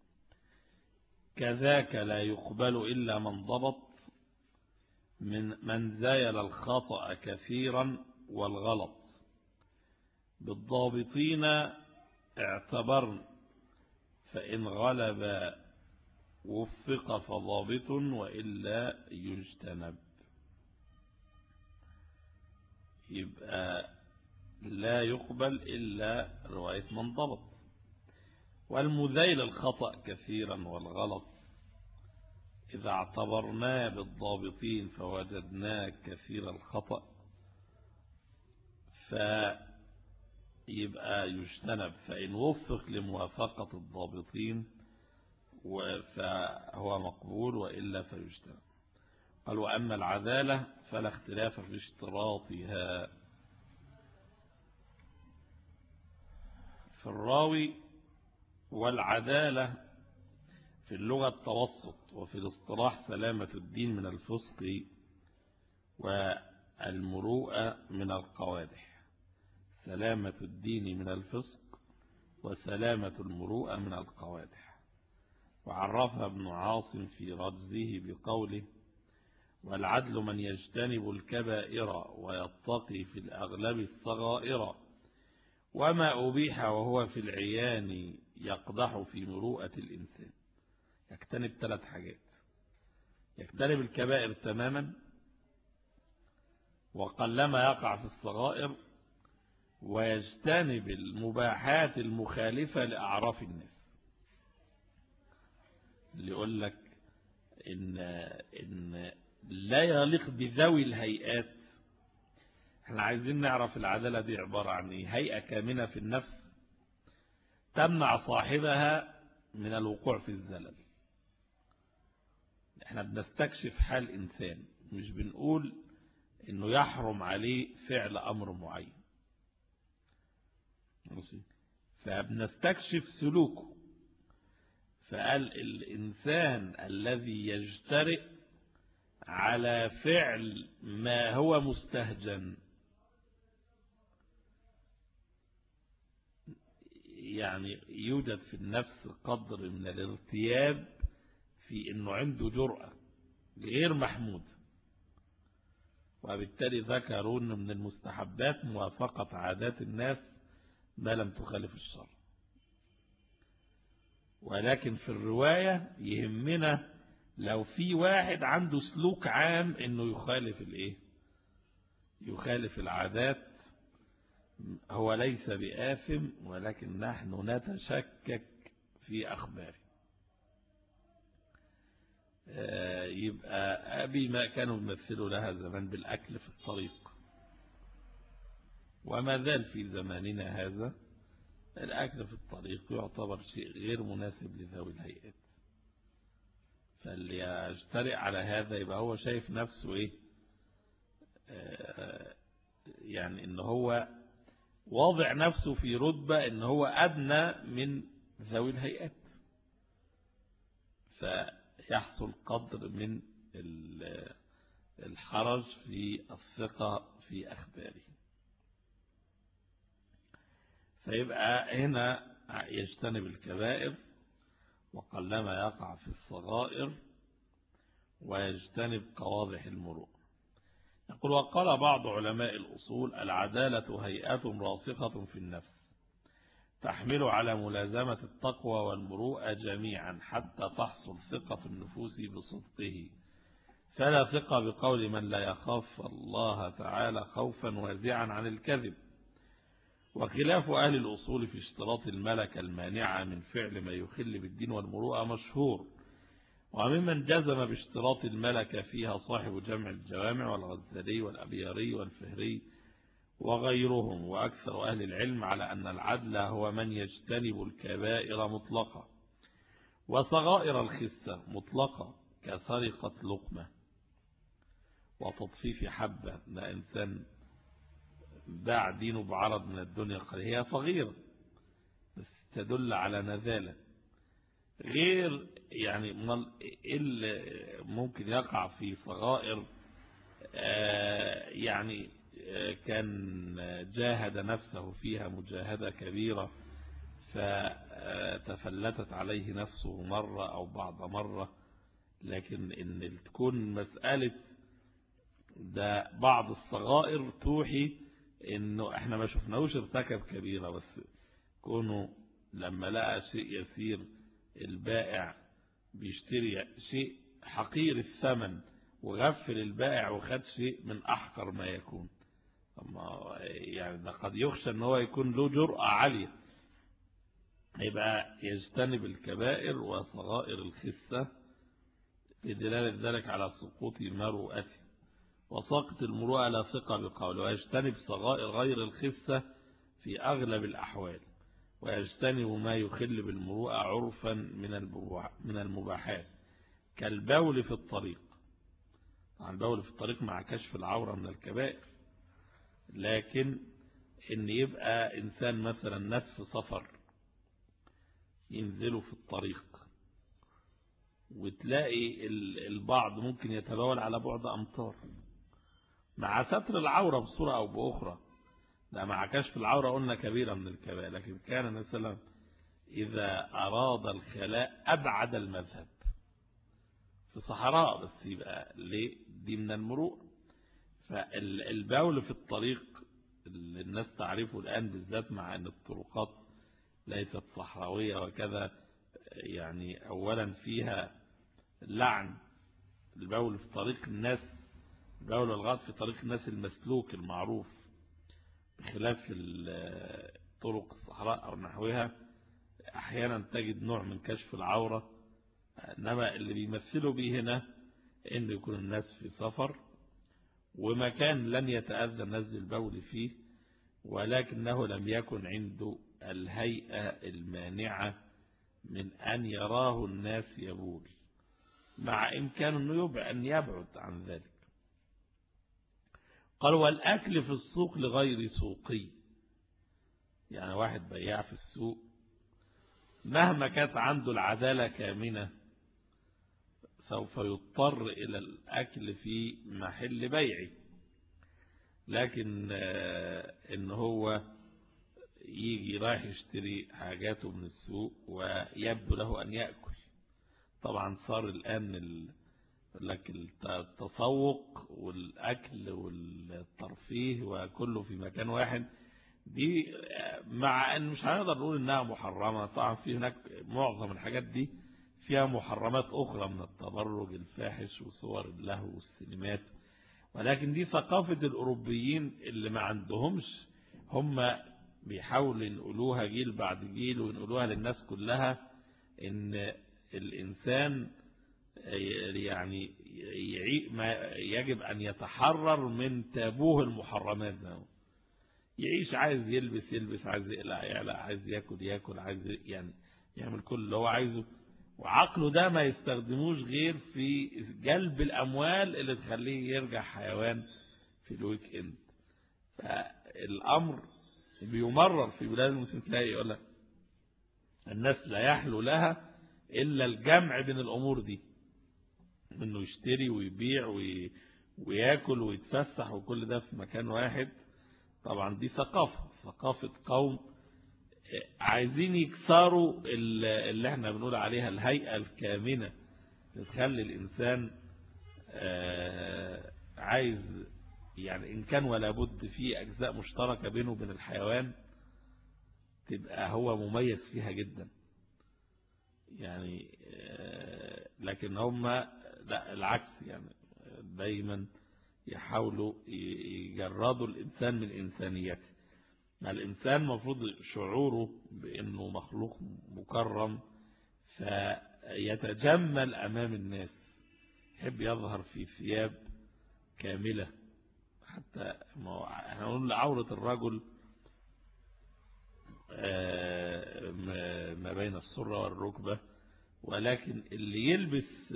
كذاك لا يقبل إلا من ضبط، من من زايل الخطأ كثيرا والغلط. بالضابطين اعتبرن فإن غلب وفق فضابط وإلا يجتنب. يبقى لا يقبل إلا رواية من ضبط. والمذيل الخطأ كثيرا والغلط إذا اعتبرناه بالضابطين فوجدناه كثير الخطأ فيبقى يجتنب، فإن وفق لموافقة الضابطين فهو مقبول وإلا فيجتنب. قال وأما العدالة فلا اختلاف في اشتراطها. في الراوي والعدالة في اللغة التوسط، وفي الاصطلاح سلامة الدين من الفسق والمروءة من القوادح. سلامة الدين من الفسق وسلامة المروءة من القوادح. وعرفها ابن عاصم في رجزه بقوله والعدل من يجتنب الكبائر ويتقي في الأغلب الصغائر، وما أبيح وهو في العيان يقدح في مروءة الإنسان. يجتنب ثلاث حاجات: يجتنب الكبائر تماما، وقلما يقع في الصغائر، ويجتنب المباحات المخالفة لأعراف الناس. اللي يقول لك إن, إن لا يليق بذوي الهيئات. احنا عايزين نعرف العدالة دي عبارة عن ايه. هيئة كامنة في النفس تمنع صاحبها من الوقوع في الزلل. احنا بنستكشف حال انسان، مش بنقول انه يحرم عليه فعل امر معين، فبنستكشف سلوكه. فقال الانسان الذي يجترئ على فعل ما هو مستهجن، يعني يوجد في النفس قدر من الارتياب في انه عنده جرأة غير محمود، وبالتالي ذكروا ان من المستحبات موافقة عادات الناس ما لم تخالف الشرع. ولكن في الرواية يهمنا لو في واحد عنده سلوك عام انه يخالف الايه، يخالف العادات، هو ليس بآثم، ولكن نحن نتشكك في أخباره. يبقى أبي ما كانوا يمثلوا لها زمان بالأكل في الطريق، وما زال في زماننا هذا الأكل في الطريق يعتبر شيء غير مناسب لذوي الهيئات. فاللي يجترئ على هذا يبقى هو شايف نفسه إيه، يعني إن هو واضع نفسه في رتبة إن هو أدنى من ذوي الهيئات، فيحصل قدر من الحرج في الثقة في أخباره. فيبقى هنا يجتنب الكبائر، وقلما يقع في الصغائر، ويجتنب قواضح المروءة. يقول وقال بعض علماء الأصول العدالة هيئة راسخة في النفس تحمل على ملازمة التقوى والمروءة جميعا حتى تحصل ثقة النفوس بصدقه، فلا ثقة بقول من لا يخاف الله تعالى خوفا وازعا عن الكذب. وخلاف أهل الأصول في اشتراط الملكة المانعة من فعل ما يخل بالدين والمروءة مشهور، وممن جزم باشتراط الملكة فيها صاحب جمع الجوامع والغزالي والأبياري والفهري وغيرهم، وأكثر أهل العلم على أن العدل هو من يجتنب الكبائر مطلقة وصغائر الخسة مطلقة كسرقة لقمة وتطفيف حبة. ده إنسان باع دينه بعرض من الدنيا قال هي صغيرة بس تدل على نزالة، غير يعني ممكن يقع في صغائر يعني كان جاهد نفسه فيها مجاهدة كبيرة فتفلتت عليه نفسه مرة أو بعض مرة، لكن إن تكون مسألة ده بعض الصغائر توحي إنه إحنا ما شفناهوش ارتكب كبيرة، بس كونه لما لقى شيء يسير البائع بيشتري شيء حقير الثمن وغفل البائع وخد شيء من أحقر ما يكون. أما يعني ده قد يخشى ان هو يكون له جرأة عالية، يبقى يجتنب الكبائر وصغائر الخسة لدلالة ذلك على سقوط مروءته، وسقط المروءة لا ثقة بقوله، ويجتنب صغائر غير الخسة في أغلب الأحوال، ويجتنب ما يخل بالمروءة عرفا من المباحات كالبول في الطريق. البول في الطريق مع كشف العورة من الكبائر، لكن ان يبقى انسان مثلا ناس في سفر ينزلوا في الطريق وتلاقي البعض ممكن يتبول على بعد امتار مع ستر العورة بصورة او باخرى، لا مع كشف العورة قلنا كبيرة من الكبائر، لكن كان مثلا اذا اراد الخلاء ابعد المذهب في صحراء، بس يبقى ليه دي من المروءة. فالبول في الطريق اللي الناس تعرفه الآن بالذات مع أن الطرقات ليست صحراوية وكذا، يعني أولا فيها لعن البول في طريق الناس، البول الغاط في طريق الناس المسلوك المعروف، بخلاف طرق الصحراء أو نحوها أحيانا تجد نوع من كشف العورة، إنما اللي بيمثلوا به هنا إنه يكون الناس في سفر ومكان لن يتأذى نزل البول فيه، ولكنه لم يكن عنده الهيئة المانعة من أن يراه الناس يبول، مع إمكانه أنه أن يبعد عن ذلك. قال والأكل في السوق لغير سوقي، يعني واحد بياع في السوق مهما كانت عنده العدالة كامنة سوف يضطر إلى الأكل في محل بيعي، لكن إن هو يجي رايح يشتري حاجاته من السوق ويبدو له أن يأكل. طبعا صار الآن التسوق والأكل والترفيه وكله في مكان واحد، دي مع أن مش هنقدر نقول إنها محرمة، طبعا في هناك معظم الحاجات دي فيها محرمات أخرى من التبرج الفاحش وصور اللهو والسينمات، ولكن دي ثقافة الأوروبيين اللي ما عندهمش، هم بيحاولوا ينقلوها جيل بعد جيل وينقلوها للناس كلها، إن الإنسان يعني يجب أن يتحرر من تابوه المحرمات ده، يعيش عايز يلبس يلبس، عايز يقلع يقلع، عايز ياكل ياكل، عايز يعني يعمل كل اللي هو عايزه، وعقله ده ما يستخدموش غير في جلب الأموال اللي تخليه يرجع حيوان في الويك اند. فالأمر بيمرر في بلاد المسلمين، تلاقي يقول لك الناس لا يحلو لها إلا الجمع بين الأمور دي، إنه يشتري ويبيع وياكل ويتفسح وكل ده في مكان واحد. طبعا دي ثقافة ثقافة قوم عايزين يكسروا اللي احنا بنقول عليها الهيئة الكامنة، تخلي الإنسان عايز يعني إن كان ولا بد في أجزاء مشتركة بينه وبين الحيوان تبقى هو مميز فيها جدا، يعني لكن هم لا العكس، يعني دايما يحاولوا يجردوا الإنسان من إنسانيته. الإنسان مفروض شعوره بأنه مخلوق مكرم فيتجمل أمام الناس، يحب يظهر في ثياب كاملة، حتى احنا نقول عورة الرجل ما بين السرة والركبة، ولكن اللي يلبس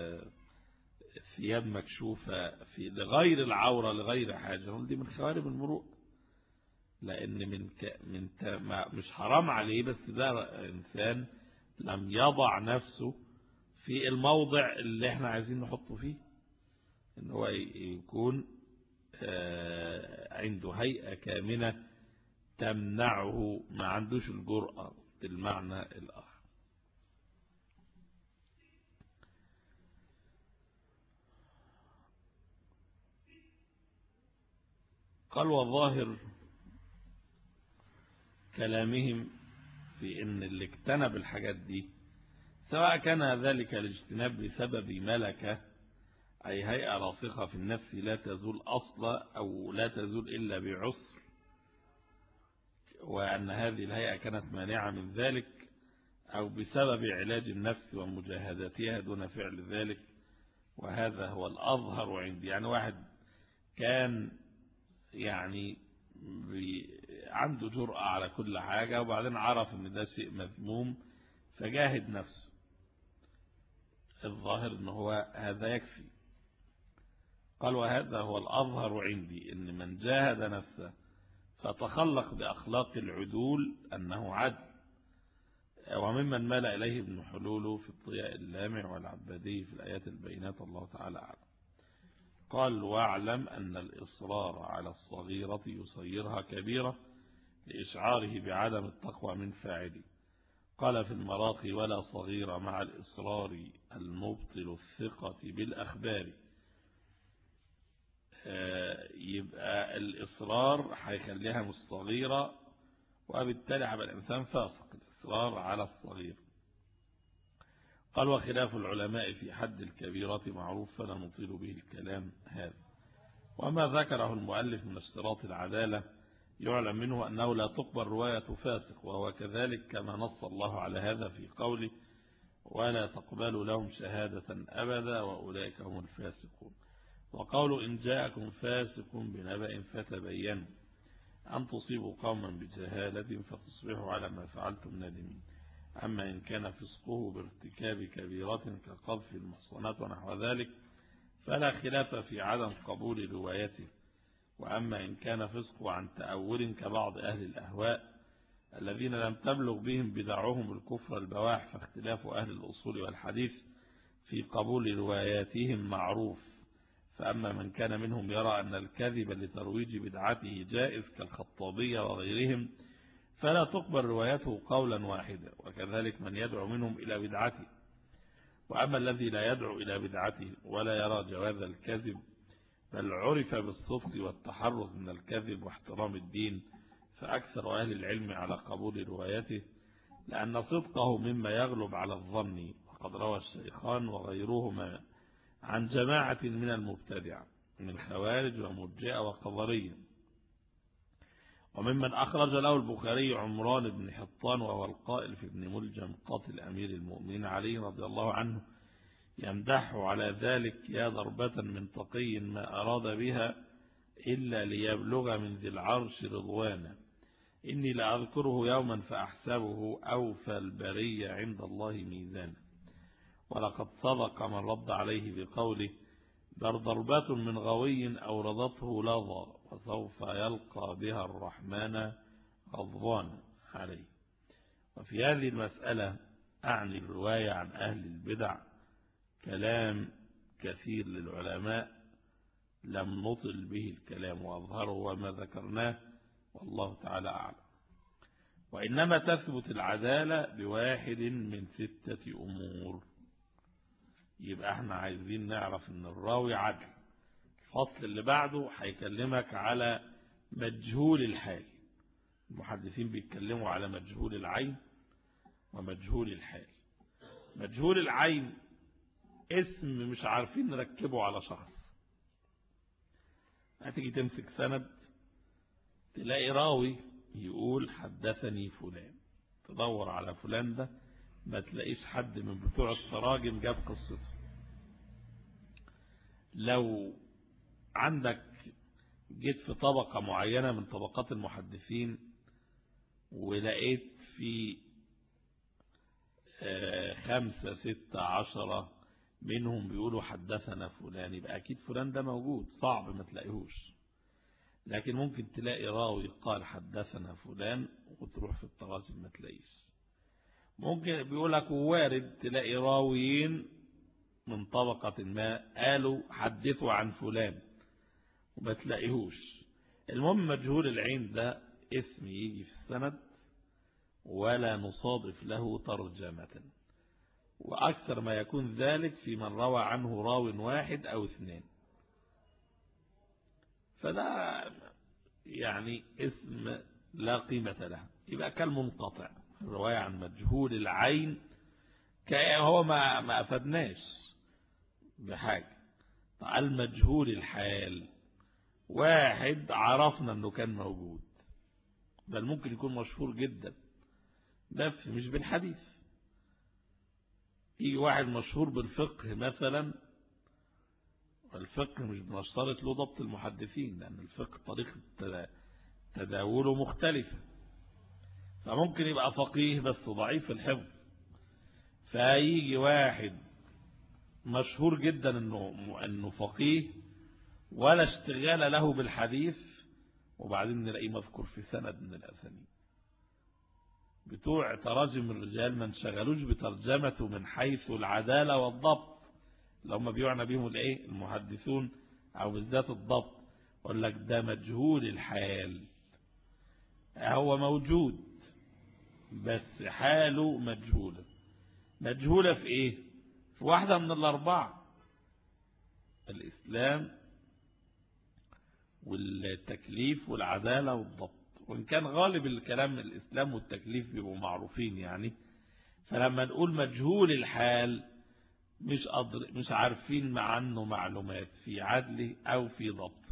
ثياب مكشوفة في لغير العورة لغير حاجة دي من خوارم المروءة، لأن من ك... من ت... مش حرام عليه، بس ده إنسان لم يضع نفسه في الموضع اللي احنا عايزين نحطه فيه، إن هو يكون عنده هيئة كامنة تمنعه، ما عندوش الجرأة بالمعنى الآخر. قال وظاهر كلامهم في ان اللي اجتنب الحاجات دي، سواء كان ذلك الاجتناب بسبب ملكة أي هيئة راسخة في النفس لا تزول أصلا أو لا تزول إلا بعسر، وأن هذه الهيئة كانت مانعة من ذلك، أو بسبب علاج النفس ومجاهدتها دون فعل ذلك، وهذا هو الأظهر عندي. يعني واحد كان يعني عنده جرأة على كل حاجة، وبعدين عرف ان ده شيء مذموم فجاهد نفسه، الظاهر ان هو هذا يكفي. قال وهذا هو الأظهر عندي، ان من جاهد نفسه فتخلق بأخلاق العدول أنه عدل، وممن مال إليه ابن حلول في الضياء اللامع والعبادي في الآيات البينات، الله تعالى أعلم. قال واعلم أن الإصرار على الصغيرة يصيرها كبيرة لإشعاره بعدم التقوى من فاعله. قال في المراقي ولا صغير مع الإصرار المبطل الثقة بالأخبار. يبقى الإصرار هيخليها مش صغيرة، وبالتالي هيبقى الإنسان فاسق، الإصرار على الصغير. قال وخلاف العلماء في حد الكبيرة معروف فلا نطيل به الكلام هذا. وما ذكره المؤلف من اشتراط العدالة يعلم منه أنه لا تقبل رواية فاسق، وهو كذلك كما نص الله على هذا في قوله ولا تقبل لهم شهادة أبدا وأولئك هم الفاسقون. وقول إن جاءكم فاسق بنبأ فتبينوا أن تصيبوا قوما بجهالة فتصبحوا على ما فعلتم نادمين. أما إن كان فسقه بارتكاب كبيرة كقذف المحصنات ونحو ذلك فلا خلاف في عدم قبول روايته. وأما إن كان فسقه عن تأول كبعض أهل الأهواء الذين لم تبلغ بهم بدعهم الكفر البواح، فاختلاف أهل الأصول والحديث في قبول رواياتهم معروف. فأما من كان منهم يرى أن الكذب لترويج بدعته جائز كالخطابية وغيرهم فلا تقبل روايته قولا واحدا، وكذلك من يدعو منهم إلى بدعته. وأما الذي لا يدعو إلى بدعته ولا يرى جواز الكذب بل عرف بالصدق والتحرز من الكذب واحترام الدين، فأكثر أهل العلم على قبول روايته، لأن صدقه مما يغلب على الظن. وقد روى الشيخان وغيرهما عن جماعة من المبتدع من خوارج ومرجئة وقدرية. وممن أخرج له البخاري عمران بن حطان وهو القائل في ابن ملجم قاتل أمير المؤمنين علي رضي الله عنه يمدحه على ذلك يا ضربة من تقي ما أراد بها إلا ليبلغ من ذي العرش رضوانا، إني لأذكره يوما فأحسبه أوفى البرية عند الله ميزانا. ولقد صدق من رد عليه بقوله بل ضربة من غوي أوردته لظى وسوف يلقى بها الرحمن غضبان عليه. وفي هذه المسألة أعني الرواية عن أهل البدع كلام كثير للعلماء لم نطل به الكلام، وأظهره وما ذكرناه والله تعالى أعلم. وإنما تثبت العدالة بواحد من ستة أمور. يبقى احنا عايزين نعرف ان الراوي عدل. الفصل اللي بعده هيكلمك على مجهول الحال. المحدثين بيتكلموا على مجهول العين ومجهول الحال. مجهول العين اسم مش عارفين نركبه على شخص. هتيجي تمسك سند تلاقي راوي يقول حدثني فلان، تدور على فلان ده ما تلاقيش حد من بتوع التراجم جاب قصته. لو عندك جيت في طبقة معينة من طبقات المحدثين ولقيت في خمسة ستة عشرة منهم بيقولوا حدثنا فلان، يبقى أكيد فلان ده موجود، صعب ما تلاقيهوش. لكن ممكن تلاقي راوي قال حدثنا فلان وتروح في التراجم ما تلاقيش. ممكن بيقولك وارد تلاقي راويين من طبقة ما قالوا حدثوا عن فلان وما تلاقيهوش. المهم مجهول العين ده اسم يجي في السند ولا نصادف له ترجمة، وأكثر ما يكون ذلك في من روى عنه راو واحد أو اثنين، فده يعني اسم لا قيمة له، يبقى كالمنقطع الرواية عن مجهول العين هو ما ما أفدناش بحاجة. المجهول الحال واحد عرفنا أنه كان موجود، بل ممكن يكون مشهور جدا بس مش بالحديث. يجي واحد مشهور بالفقه مثلا، والفقه مش بنشترط له ضبط المحدثين، لأن الفقه طريقة تداوله مختلفة، فممكن يبقى فقيه بس ضعيف الحفظ. فيجي واحد مشهور جدا انه انه فقيه ولا اشتغال له بالحديث، وبعدين نلاقيه مذكور في سند من الاسانيد. بتوع تراجم الرجال ما انشغلوش بترجمته من حيث العدالة والضبط، اللي هم بيعنى بهم الايه المحدثون، او بالذات الضبط. يقول لك ده مجهول الحال، هو موجود بس حاله مجهولة. مجهولة في ايه؟ في واحدة من الاربعة: الاسلام والتكليف والعدالة والضبط. وان كان غالب الكلام الاسلام والتكليف بيبقوا معروفين يعني، فلما نقول مجهول الحال مش أضر... مش عارفين عنه معلومات في عدله او في ضبطه.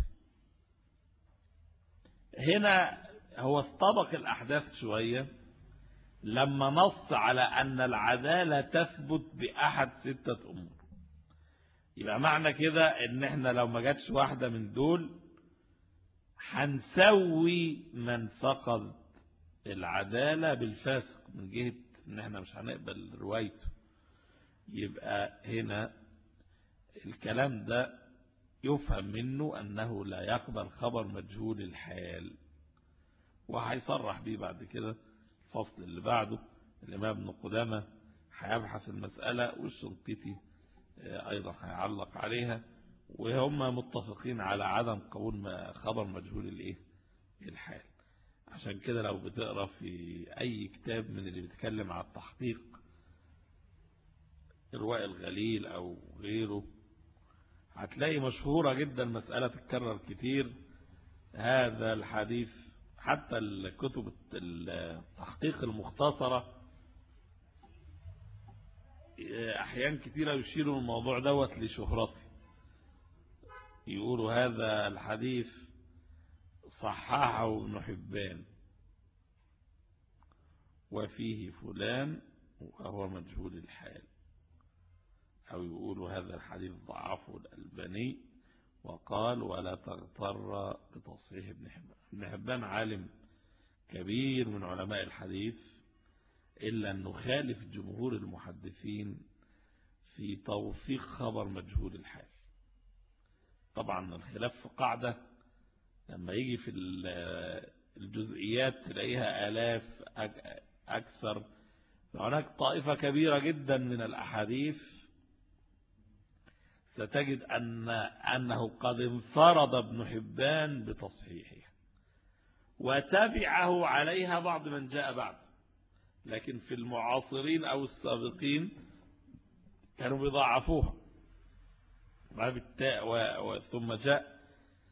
هنا هو استبق الاحداث شوية لما نص على أن العدالة تثبت بأحد ستة أمور. يبقى معنى كده إن إحنا لو ما جاتش واحدة من دول هنسوي من فقد العدالة بالفاسق، من جهة إن إحنا مش هنقبل روايته. يبقى هنا الكلام ده يفهم منه أنه لا يقبل خبر مجهول الحال، وهيصرح به بعد كده الفصل اللي بعده. الإمام ابن قدامة هيبحث المسألة، والشنقيطي أيضا هيعلق عليها، وهم متفقين على عدم قبول خبر مجهول الايه الحال. عشان كده لو بتقرأ في أي كتاب من اللي بيتكلم على التحقيق، إرواء الغليل أو غيره، هتلاقي مشهورة جدا مسألة تتكرر كتير: هذا الحديث. حتى الكتب التحقيق المختصرة أحيان كتيرة يشيروا الموضوع دوت لشهرته، يقولوا هذا الحديث صححه ابن حبان وفيه فلان وهو مجهول الحال، أو يقولوا هذا الحديث ضعفه الألباني وقال ولا تغتر بتصحيح ابن حبان. ابن حبان عالم كبير من علماء الحديث، إلا أنه خالف جمهور المحدثين في توثيق خبر مجهول الحال. طبعا الخلاف في قاعدة لما يجي في الجزئيات تلاقيها آلاف أكثر. هناك طائفة كبيرة جدا من الأحاديث ستجد أن أنه قد انفرد ابن حبان بتصحيحها وتبعه عليها بعض من جاء بعد، لكن في المعاصرين أو السابقين كانوا بيضاعفوها. ثم جاء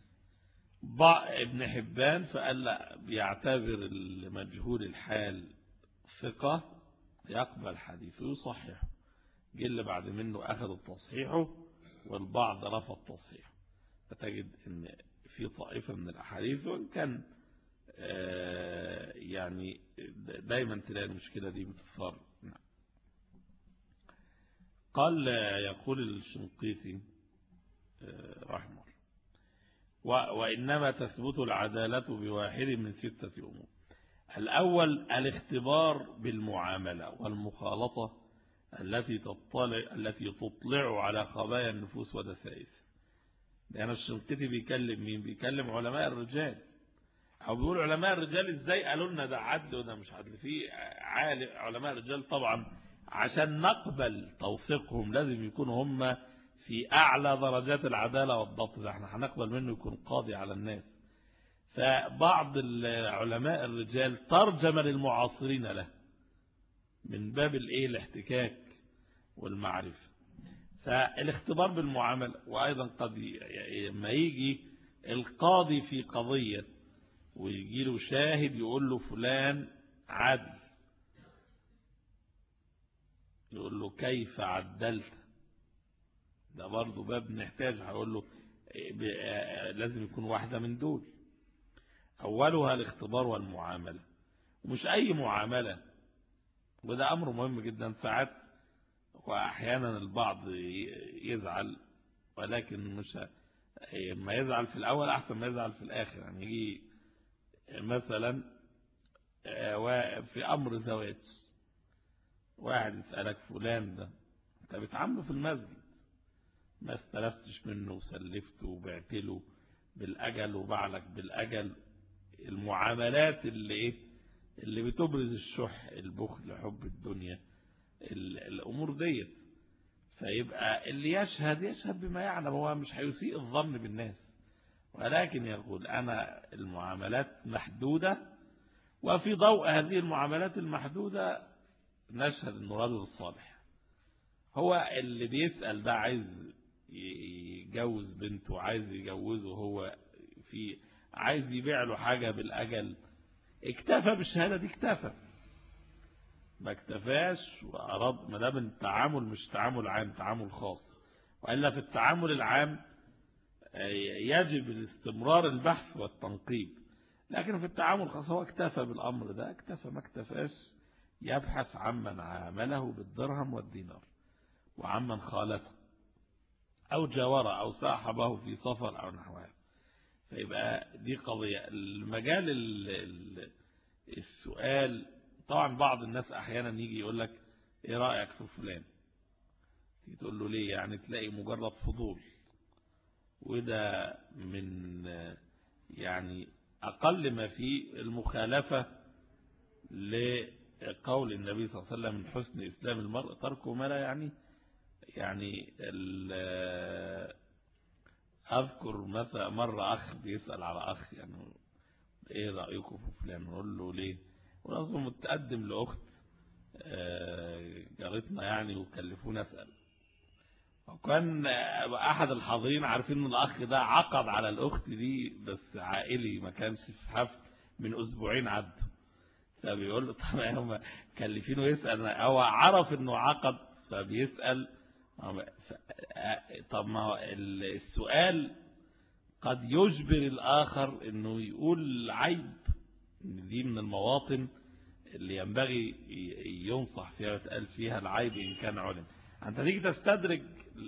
ابن حبان فقال لا، بيعتبر المجهول الحال ثقة يقبل حديثه ويصححه. جل بعد منه أخذ التصحيحه والبعض رفض تصحيحه. فتجد ان في طائفة من الأحاديث، وإن كان يعني دايما تلاقي المشكلة دي بتثار. قال يقول الشنقيطي رحمه الله: وإنما تثبت العدالة بواحد من ستة أمور. الأول الاختبار بالمعاملة والمخالطة التي تطلع التي تطلع على خبايا النفوس ودسائسها. لأن الشنقيطي بيكلم مين؟ بيكلم علماء الرجال، أو بيقول علماء الرجال إزاي قالوا لنا ده عدل وده مش عدل. في علماء الرجال طبعا عشان نقبل توثيقهم لازم يكونوا هم في أعلى درجات العدالة والضبط. ده احنا هنقبل منه يكون قاضي على الناس. فبعض العلماء الرجال ترجم للمعاصرين له من باب الايه الاحتكاك والمعرفة. فالاختبار بالمعاملة، وأيضا قد ما يجي القاضي في قضية ويجي له شاهد يقول له فلان عدل، يقول له كيف عدلت، ده برضه باب نحتاج. هقول له لازم يكون واحدة من دول. أولها الاختبار والمعاملة، ومش أي معاملة، وده أمر مهم جدا. ساعات وأحيانا البعض يزعل، ولكن مش ما يزعل في الأول أحسن ما يزعل في الآخر. يعني يجي مثلا في أمر زواج، واحد يسألك فلان ده أنت بتعامله في المسجد، ما استلفتش منه وسلفته وبعت له بالأجل وبعلك بالأجل، المعاملات اللي إيه اللي بتبرز الشح، البخل، حب الدنيا، الأمور ديت. فيبقى اللي يشهد يشهد بما يعلم، هو مش هيسيء الظن بالناس، ولكن يقول أنا المعاملات محدودة، وفي ضوء هذه المعاملات المحدودة نشهد أنه رجل صالح. هو اللي بيسأل ده عايز يجوز بنته، عايز يجوزه، هو في عايز يبيع له حاجة بالأجل، اكتفى بالشهادة دي، اكتفى. ما اكتفاش وأراد، ما دام التعامل مش تعامل عام، تعامل خاص. وإلا في التعامل العام يجب الاستمرار البحث والتنقيب، لكن في التعامل الخاص هو اكتفى بالأمر ده، اكتفى. ما اكتفاش يبحث عمن عامله بالدرهم والدينار، وعمن خالفه أو جاوره أو صاحبه في سفر أو نحوها. فيبقى دي قضية. المجال السؤال، طبعا بعض الناس أحيانا يجي يقول لك إيه رأيك في فلان، تقول له ليه؟ يعني تلاقي مجرد فضول، وده من يعني أقل ما في المخالفة لقول النبي صلى الله عليه وسلم من حسن إسلام المرء تركه ما لا يعني. يعني أذكر مثلا مرة أخ بيسأل على أخ، يعني إيه رأيكم في فلان؟ نقول له ليه؟ ونظم متقدم لأخت جارتنا يعني، وكلفونا أسأل. وكان أحد الحاضرين عارفين ان الأخ ده عقد على الأخت دي، بس عائلي، ما كانش في حفل، من أسبوعين عدوا. فبيقول له طب هم كلفينه يسأل، هو عرف انه عقد فبيسأل. طب ما السؤال قد يجبر الآخر انه يقول عيب، دي من المواطن اللي ينبغي ينصح فيها ويتقال فيها العيب إن كان علم. أنت تيجي تستدرج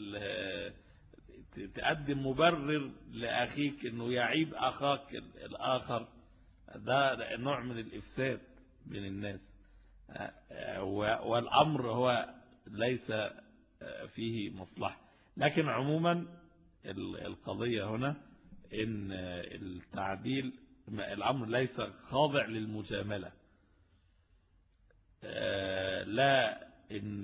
تقدم مبرر لأخيك أنه يعيب أخاك الآخر، ده نوع من الإفساد بين الناس، والأمر هو ليس فيه مصلحة. لكن عموما القضية هنا إن التعديل الأمر ليس خاضع للمجاملة، لا إن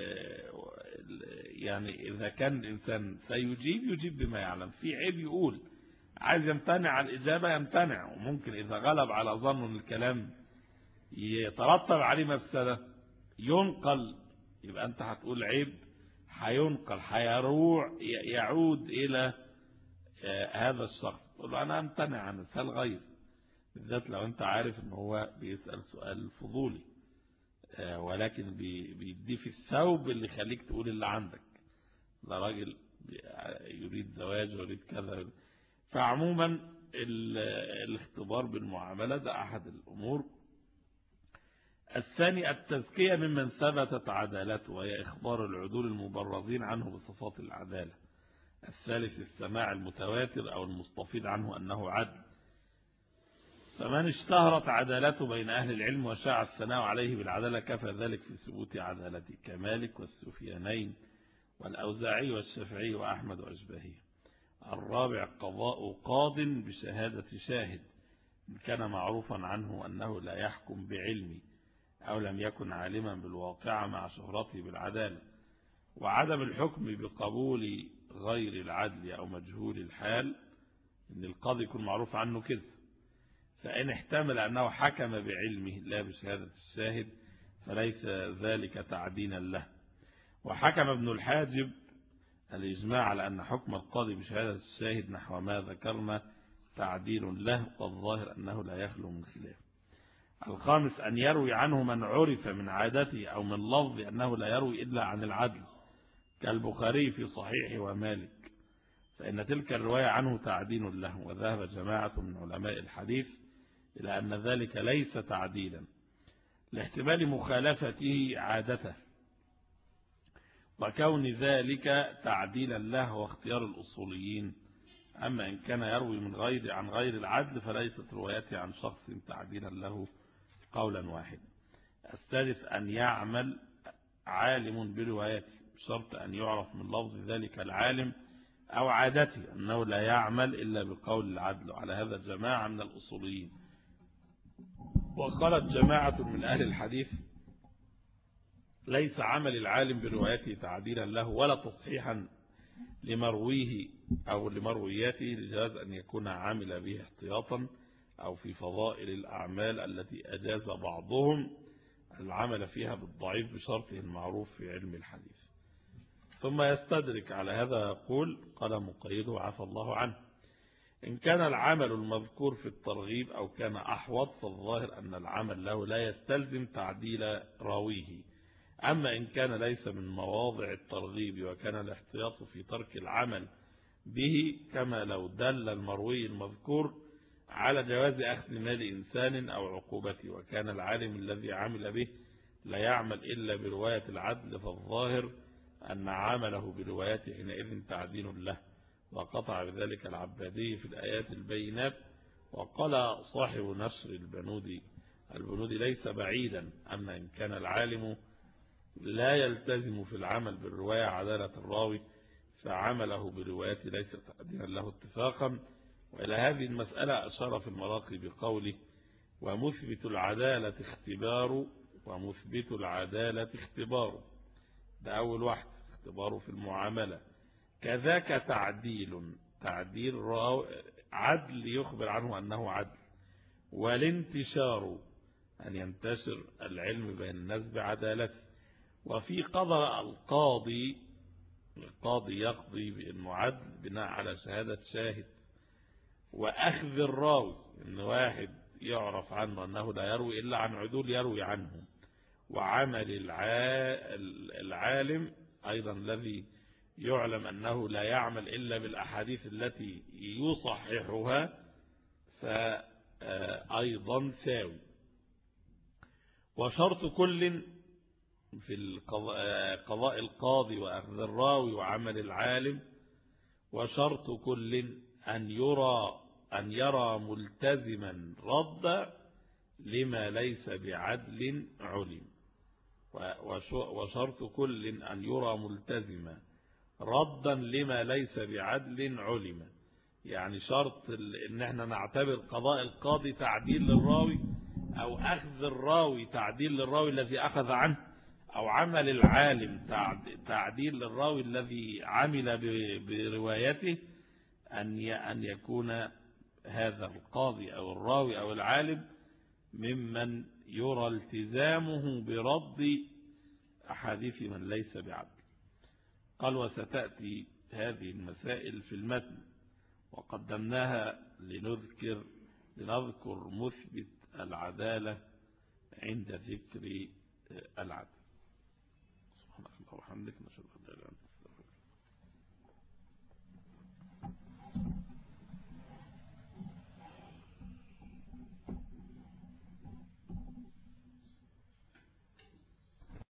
يعني إذا كان الإنسان سيجيب يجيب بما يعلم، في عيب يقول، عايز يمتنع عن الإجابة يمتنع، وممكن إذا غلب على ظن أن الكلام يترتب عليه مفسدة ينقل، يبقى أنت هتقول عيب هينقل، هيروع يعود إلى هذا الشخص، تقول له أنا أمتنع عن السؤال غير، بالذات لو أنت عارف أنه هو بيسأل سؤال فضولي، ولكن بيديه في الثوب اللي يخليك تقول اللي عندك، ده راجل يريد زواج ويريد كذا. فعموما الاختبار بالمعاملة ده أحد الأمور. الثاني التزكية ممن ثبتت عدالته، وهي إخبار العدول المبرزين عنه بصفات العدالة. الثالث السماع المتواتر أو المستفيض عنه أنه عدل، فمن اشتهرت عدالته بين أهل العلم وشاع الثناء عليه بالعدالة كفى ذلك في ثبوت عدالته، كمالك والسفيانين والأوزاعي والشافعي وأحمد وأشباهه. الرابع قضاء قاض بشهادة شاهد إن كان معروفا عنه أنه لا يحكم بعلمه أو لم يكن عالما بالواقع مع شهرته بالعدالة. وعدم الحكم بقبول غير العدل أو مجهول الحال، إن القاضي يكون معروف عنه كذا، فإن احتمل أنه حكم بعلمه لا بشهادة الشاهد فليس ذلك تعدينا له. وحكم ابن الحاجب الإجماع على أن حكم القاضي بشهادة الشاهد نحو ما ذكرنا تعديل له، والظاهر أنه لا يخلو من خلاف. الخامس أن يروي عنه من عرف من عادته أو من لفظ أنه لا يروي إلا عن العدل كالبخاري في صحيح ومالك، فإن تلك الرواية عنه تعديل له. وذهب جماعة من علماء الحديث إلى أن ذلك ليس تعديلا لاحتمال مخالفته عادته، وكون ذلك تعديلا له واختيار الأصوليين. أما إن كان يروي من غير عن غير العدل فليست روايته عن شخص تعديلا له قولا واحدا. السادس أن يعمل عالم بروايته بشرط أن يعرف من لفظ ذلك العالم أو عادته أنه لا يعمل إلا بقول العدل، على هذا جماعة من الأصوليين. وقالت جماعة من أهل الحديث ليس عمل العالم بروايته تعديلا له ولا تصحيحا لمرويه أو لمروياته، لجواز أن يكون عامل به احتياطا أو في فضائل الأعمال التي أجاز بعضهم العمل فيها بالضعيف بشرطه المعروف في علم الحديث. ثم يستدرك على هذا يقول: قال مقيده عفى الله عنه: إن كان العمل المذكور في الترغيب أو كان أحوط فالظاهر أن العمل له لا يستلزم تعديل راويه. أما إن كان ليس من مواضع الترغيب وكان الاحتياط في ترك العمل به، كما لو دل المروي المذكور على جواز أخذ مال إنسان أو عقوبته وكان العالم الذي عمل به لا يعمل إلا برواية العدل، فالظاهر أن عمله بروايته حينئذ تعديل له. وقطع بذلك العبادي في الآيات البينات. وقال صاحب نشر البنودي: البنودي ليس بعيدا، أما إن كان العالم لا يلتزم في العمل بالرواية عدالة الراوي فعمله بروايته ليس تعديلا له اتفاقا. وإلى هذه المسألة أشار في المراقي بقوله: ومثبت العدالة اختبار ومثبت العدالة اختبار. ده أول واحد، اختباره في المعاملة. كذاك تعديل، تعديل عدل يخبر عنه أنه عدل. والانتشار أن ينتشر العلم بين الناس بعدالته. وفي قضاء القاضي، القاضي يقضي بأنه عدل بناء على شهادة شاهد. وأخذ الراوي، أن واحد يعرف عنه أنه لا يروي إلا عن عدول يروي عنه. وعمل العالم أيضا الذي يعلم أنه لا يعمل إلا بالأحاديث التي يصححها فأيضا ساوي. وشرط كل في قضاء القاضي وأخذ الراوي وعمل العالم، وشرط كل أن يرى أن يرى ملتزما رد لما ليس بعدل علم. وشرط كل أن يرى ملتزما ردا لما ليس بعدل علم. يعني شرط ان احنا نعتبر قضاء القاضي تعديل للراوي، او اخذ الراوي تعديل للراوي الذي اخذ عنه، او عمل العالم تعديل للراوي الذي عمل بروايته، ان يكون هذا القاضي او الراوي او العالم ممن يرى التزامه برد أحاديث من ليس بعدل. قال: وستأتي هذه المسائل في المتن وقدمناها لنذكر لنذكر مثبت العدالة عند ذكر العدل. سبحانك اللهم وبحمدك، نشهد أن لا إله إلا أنت.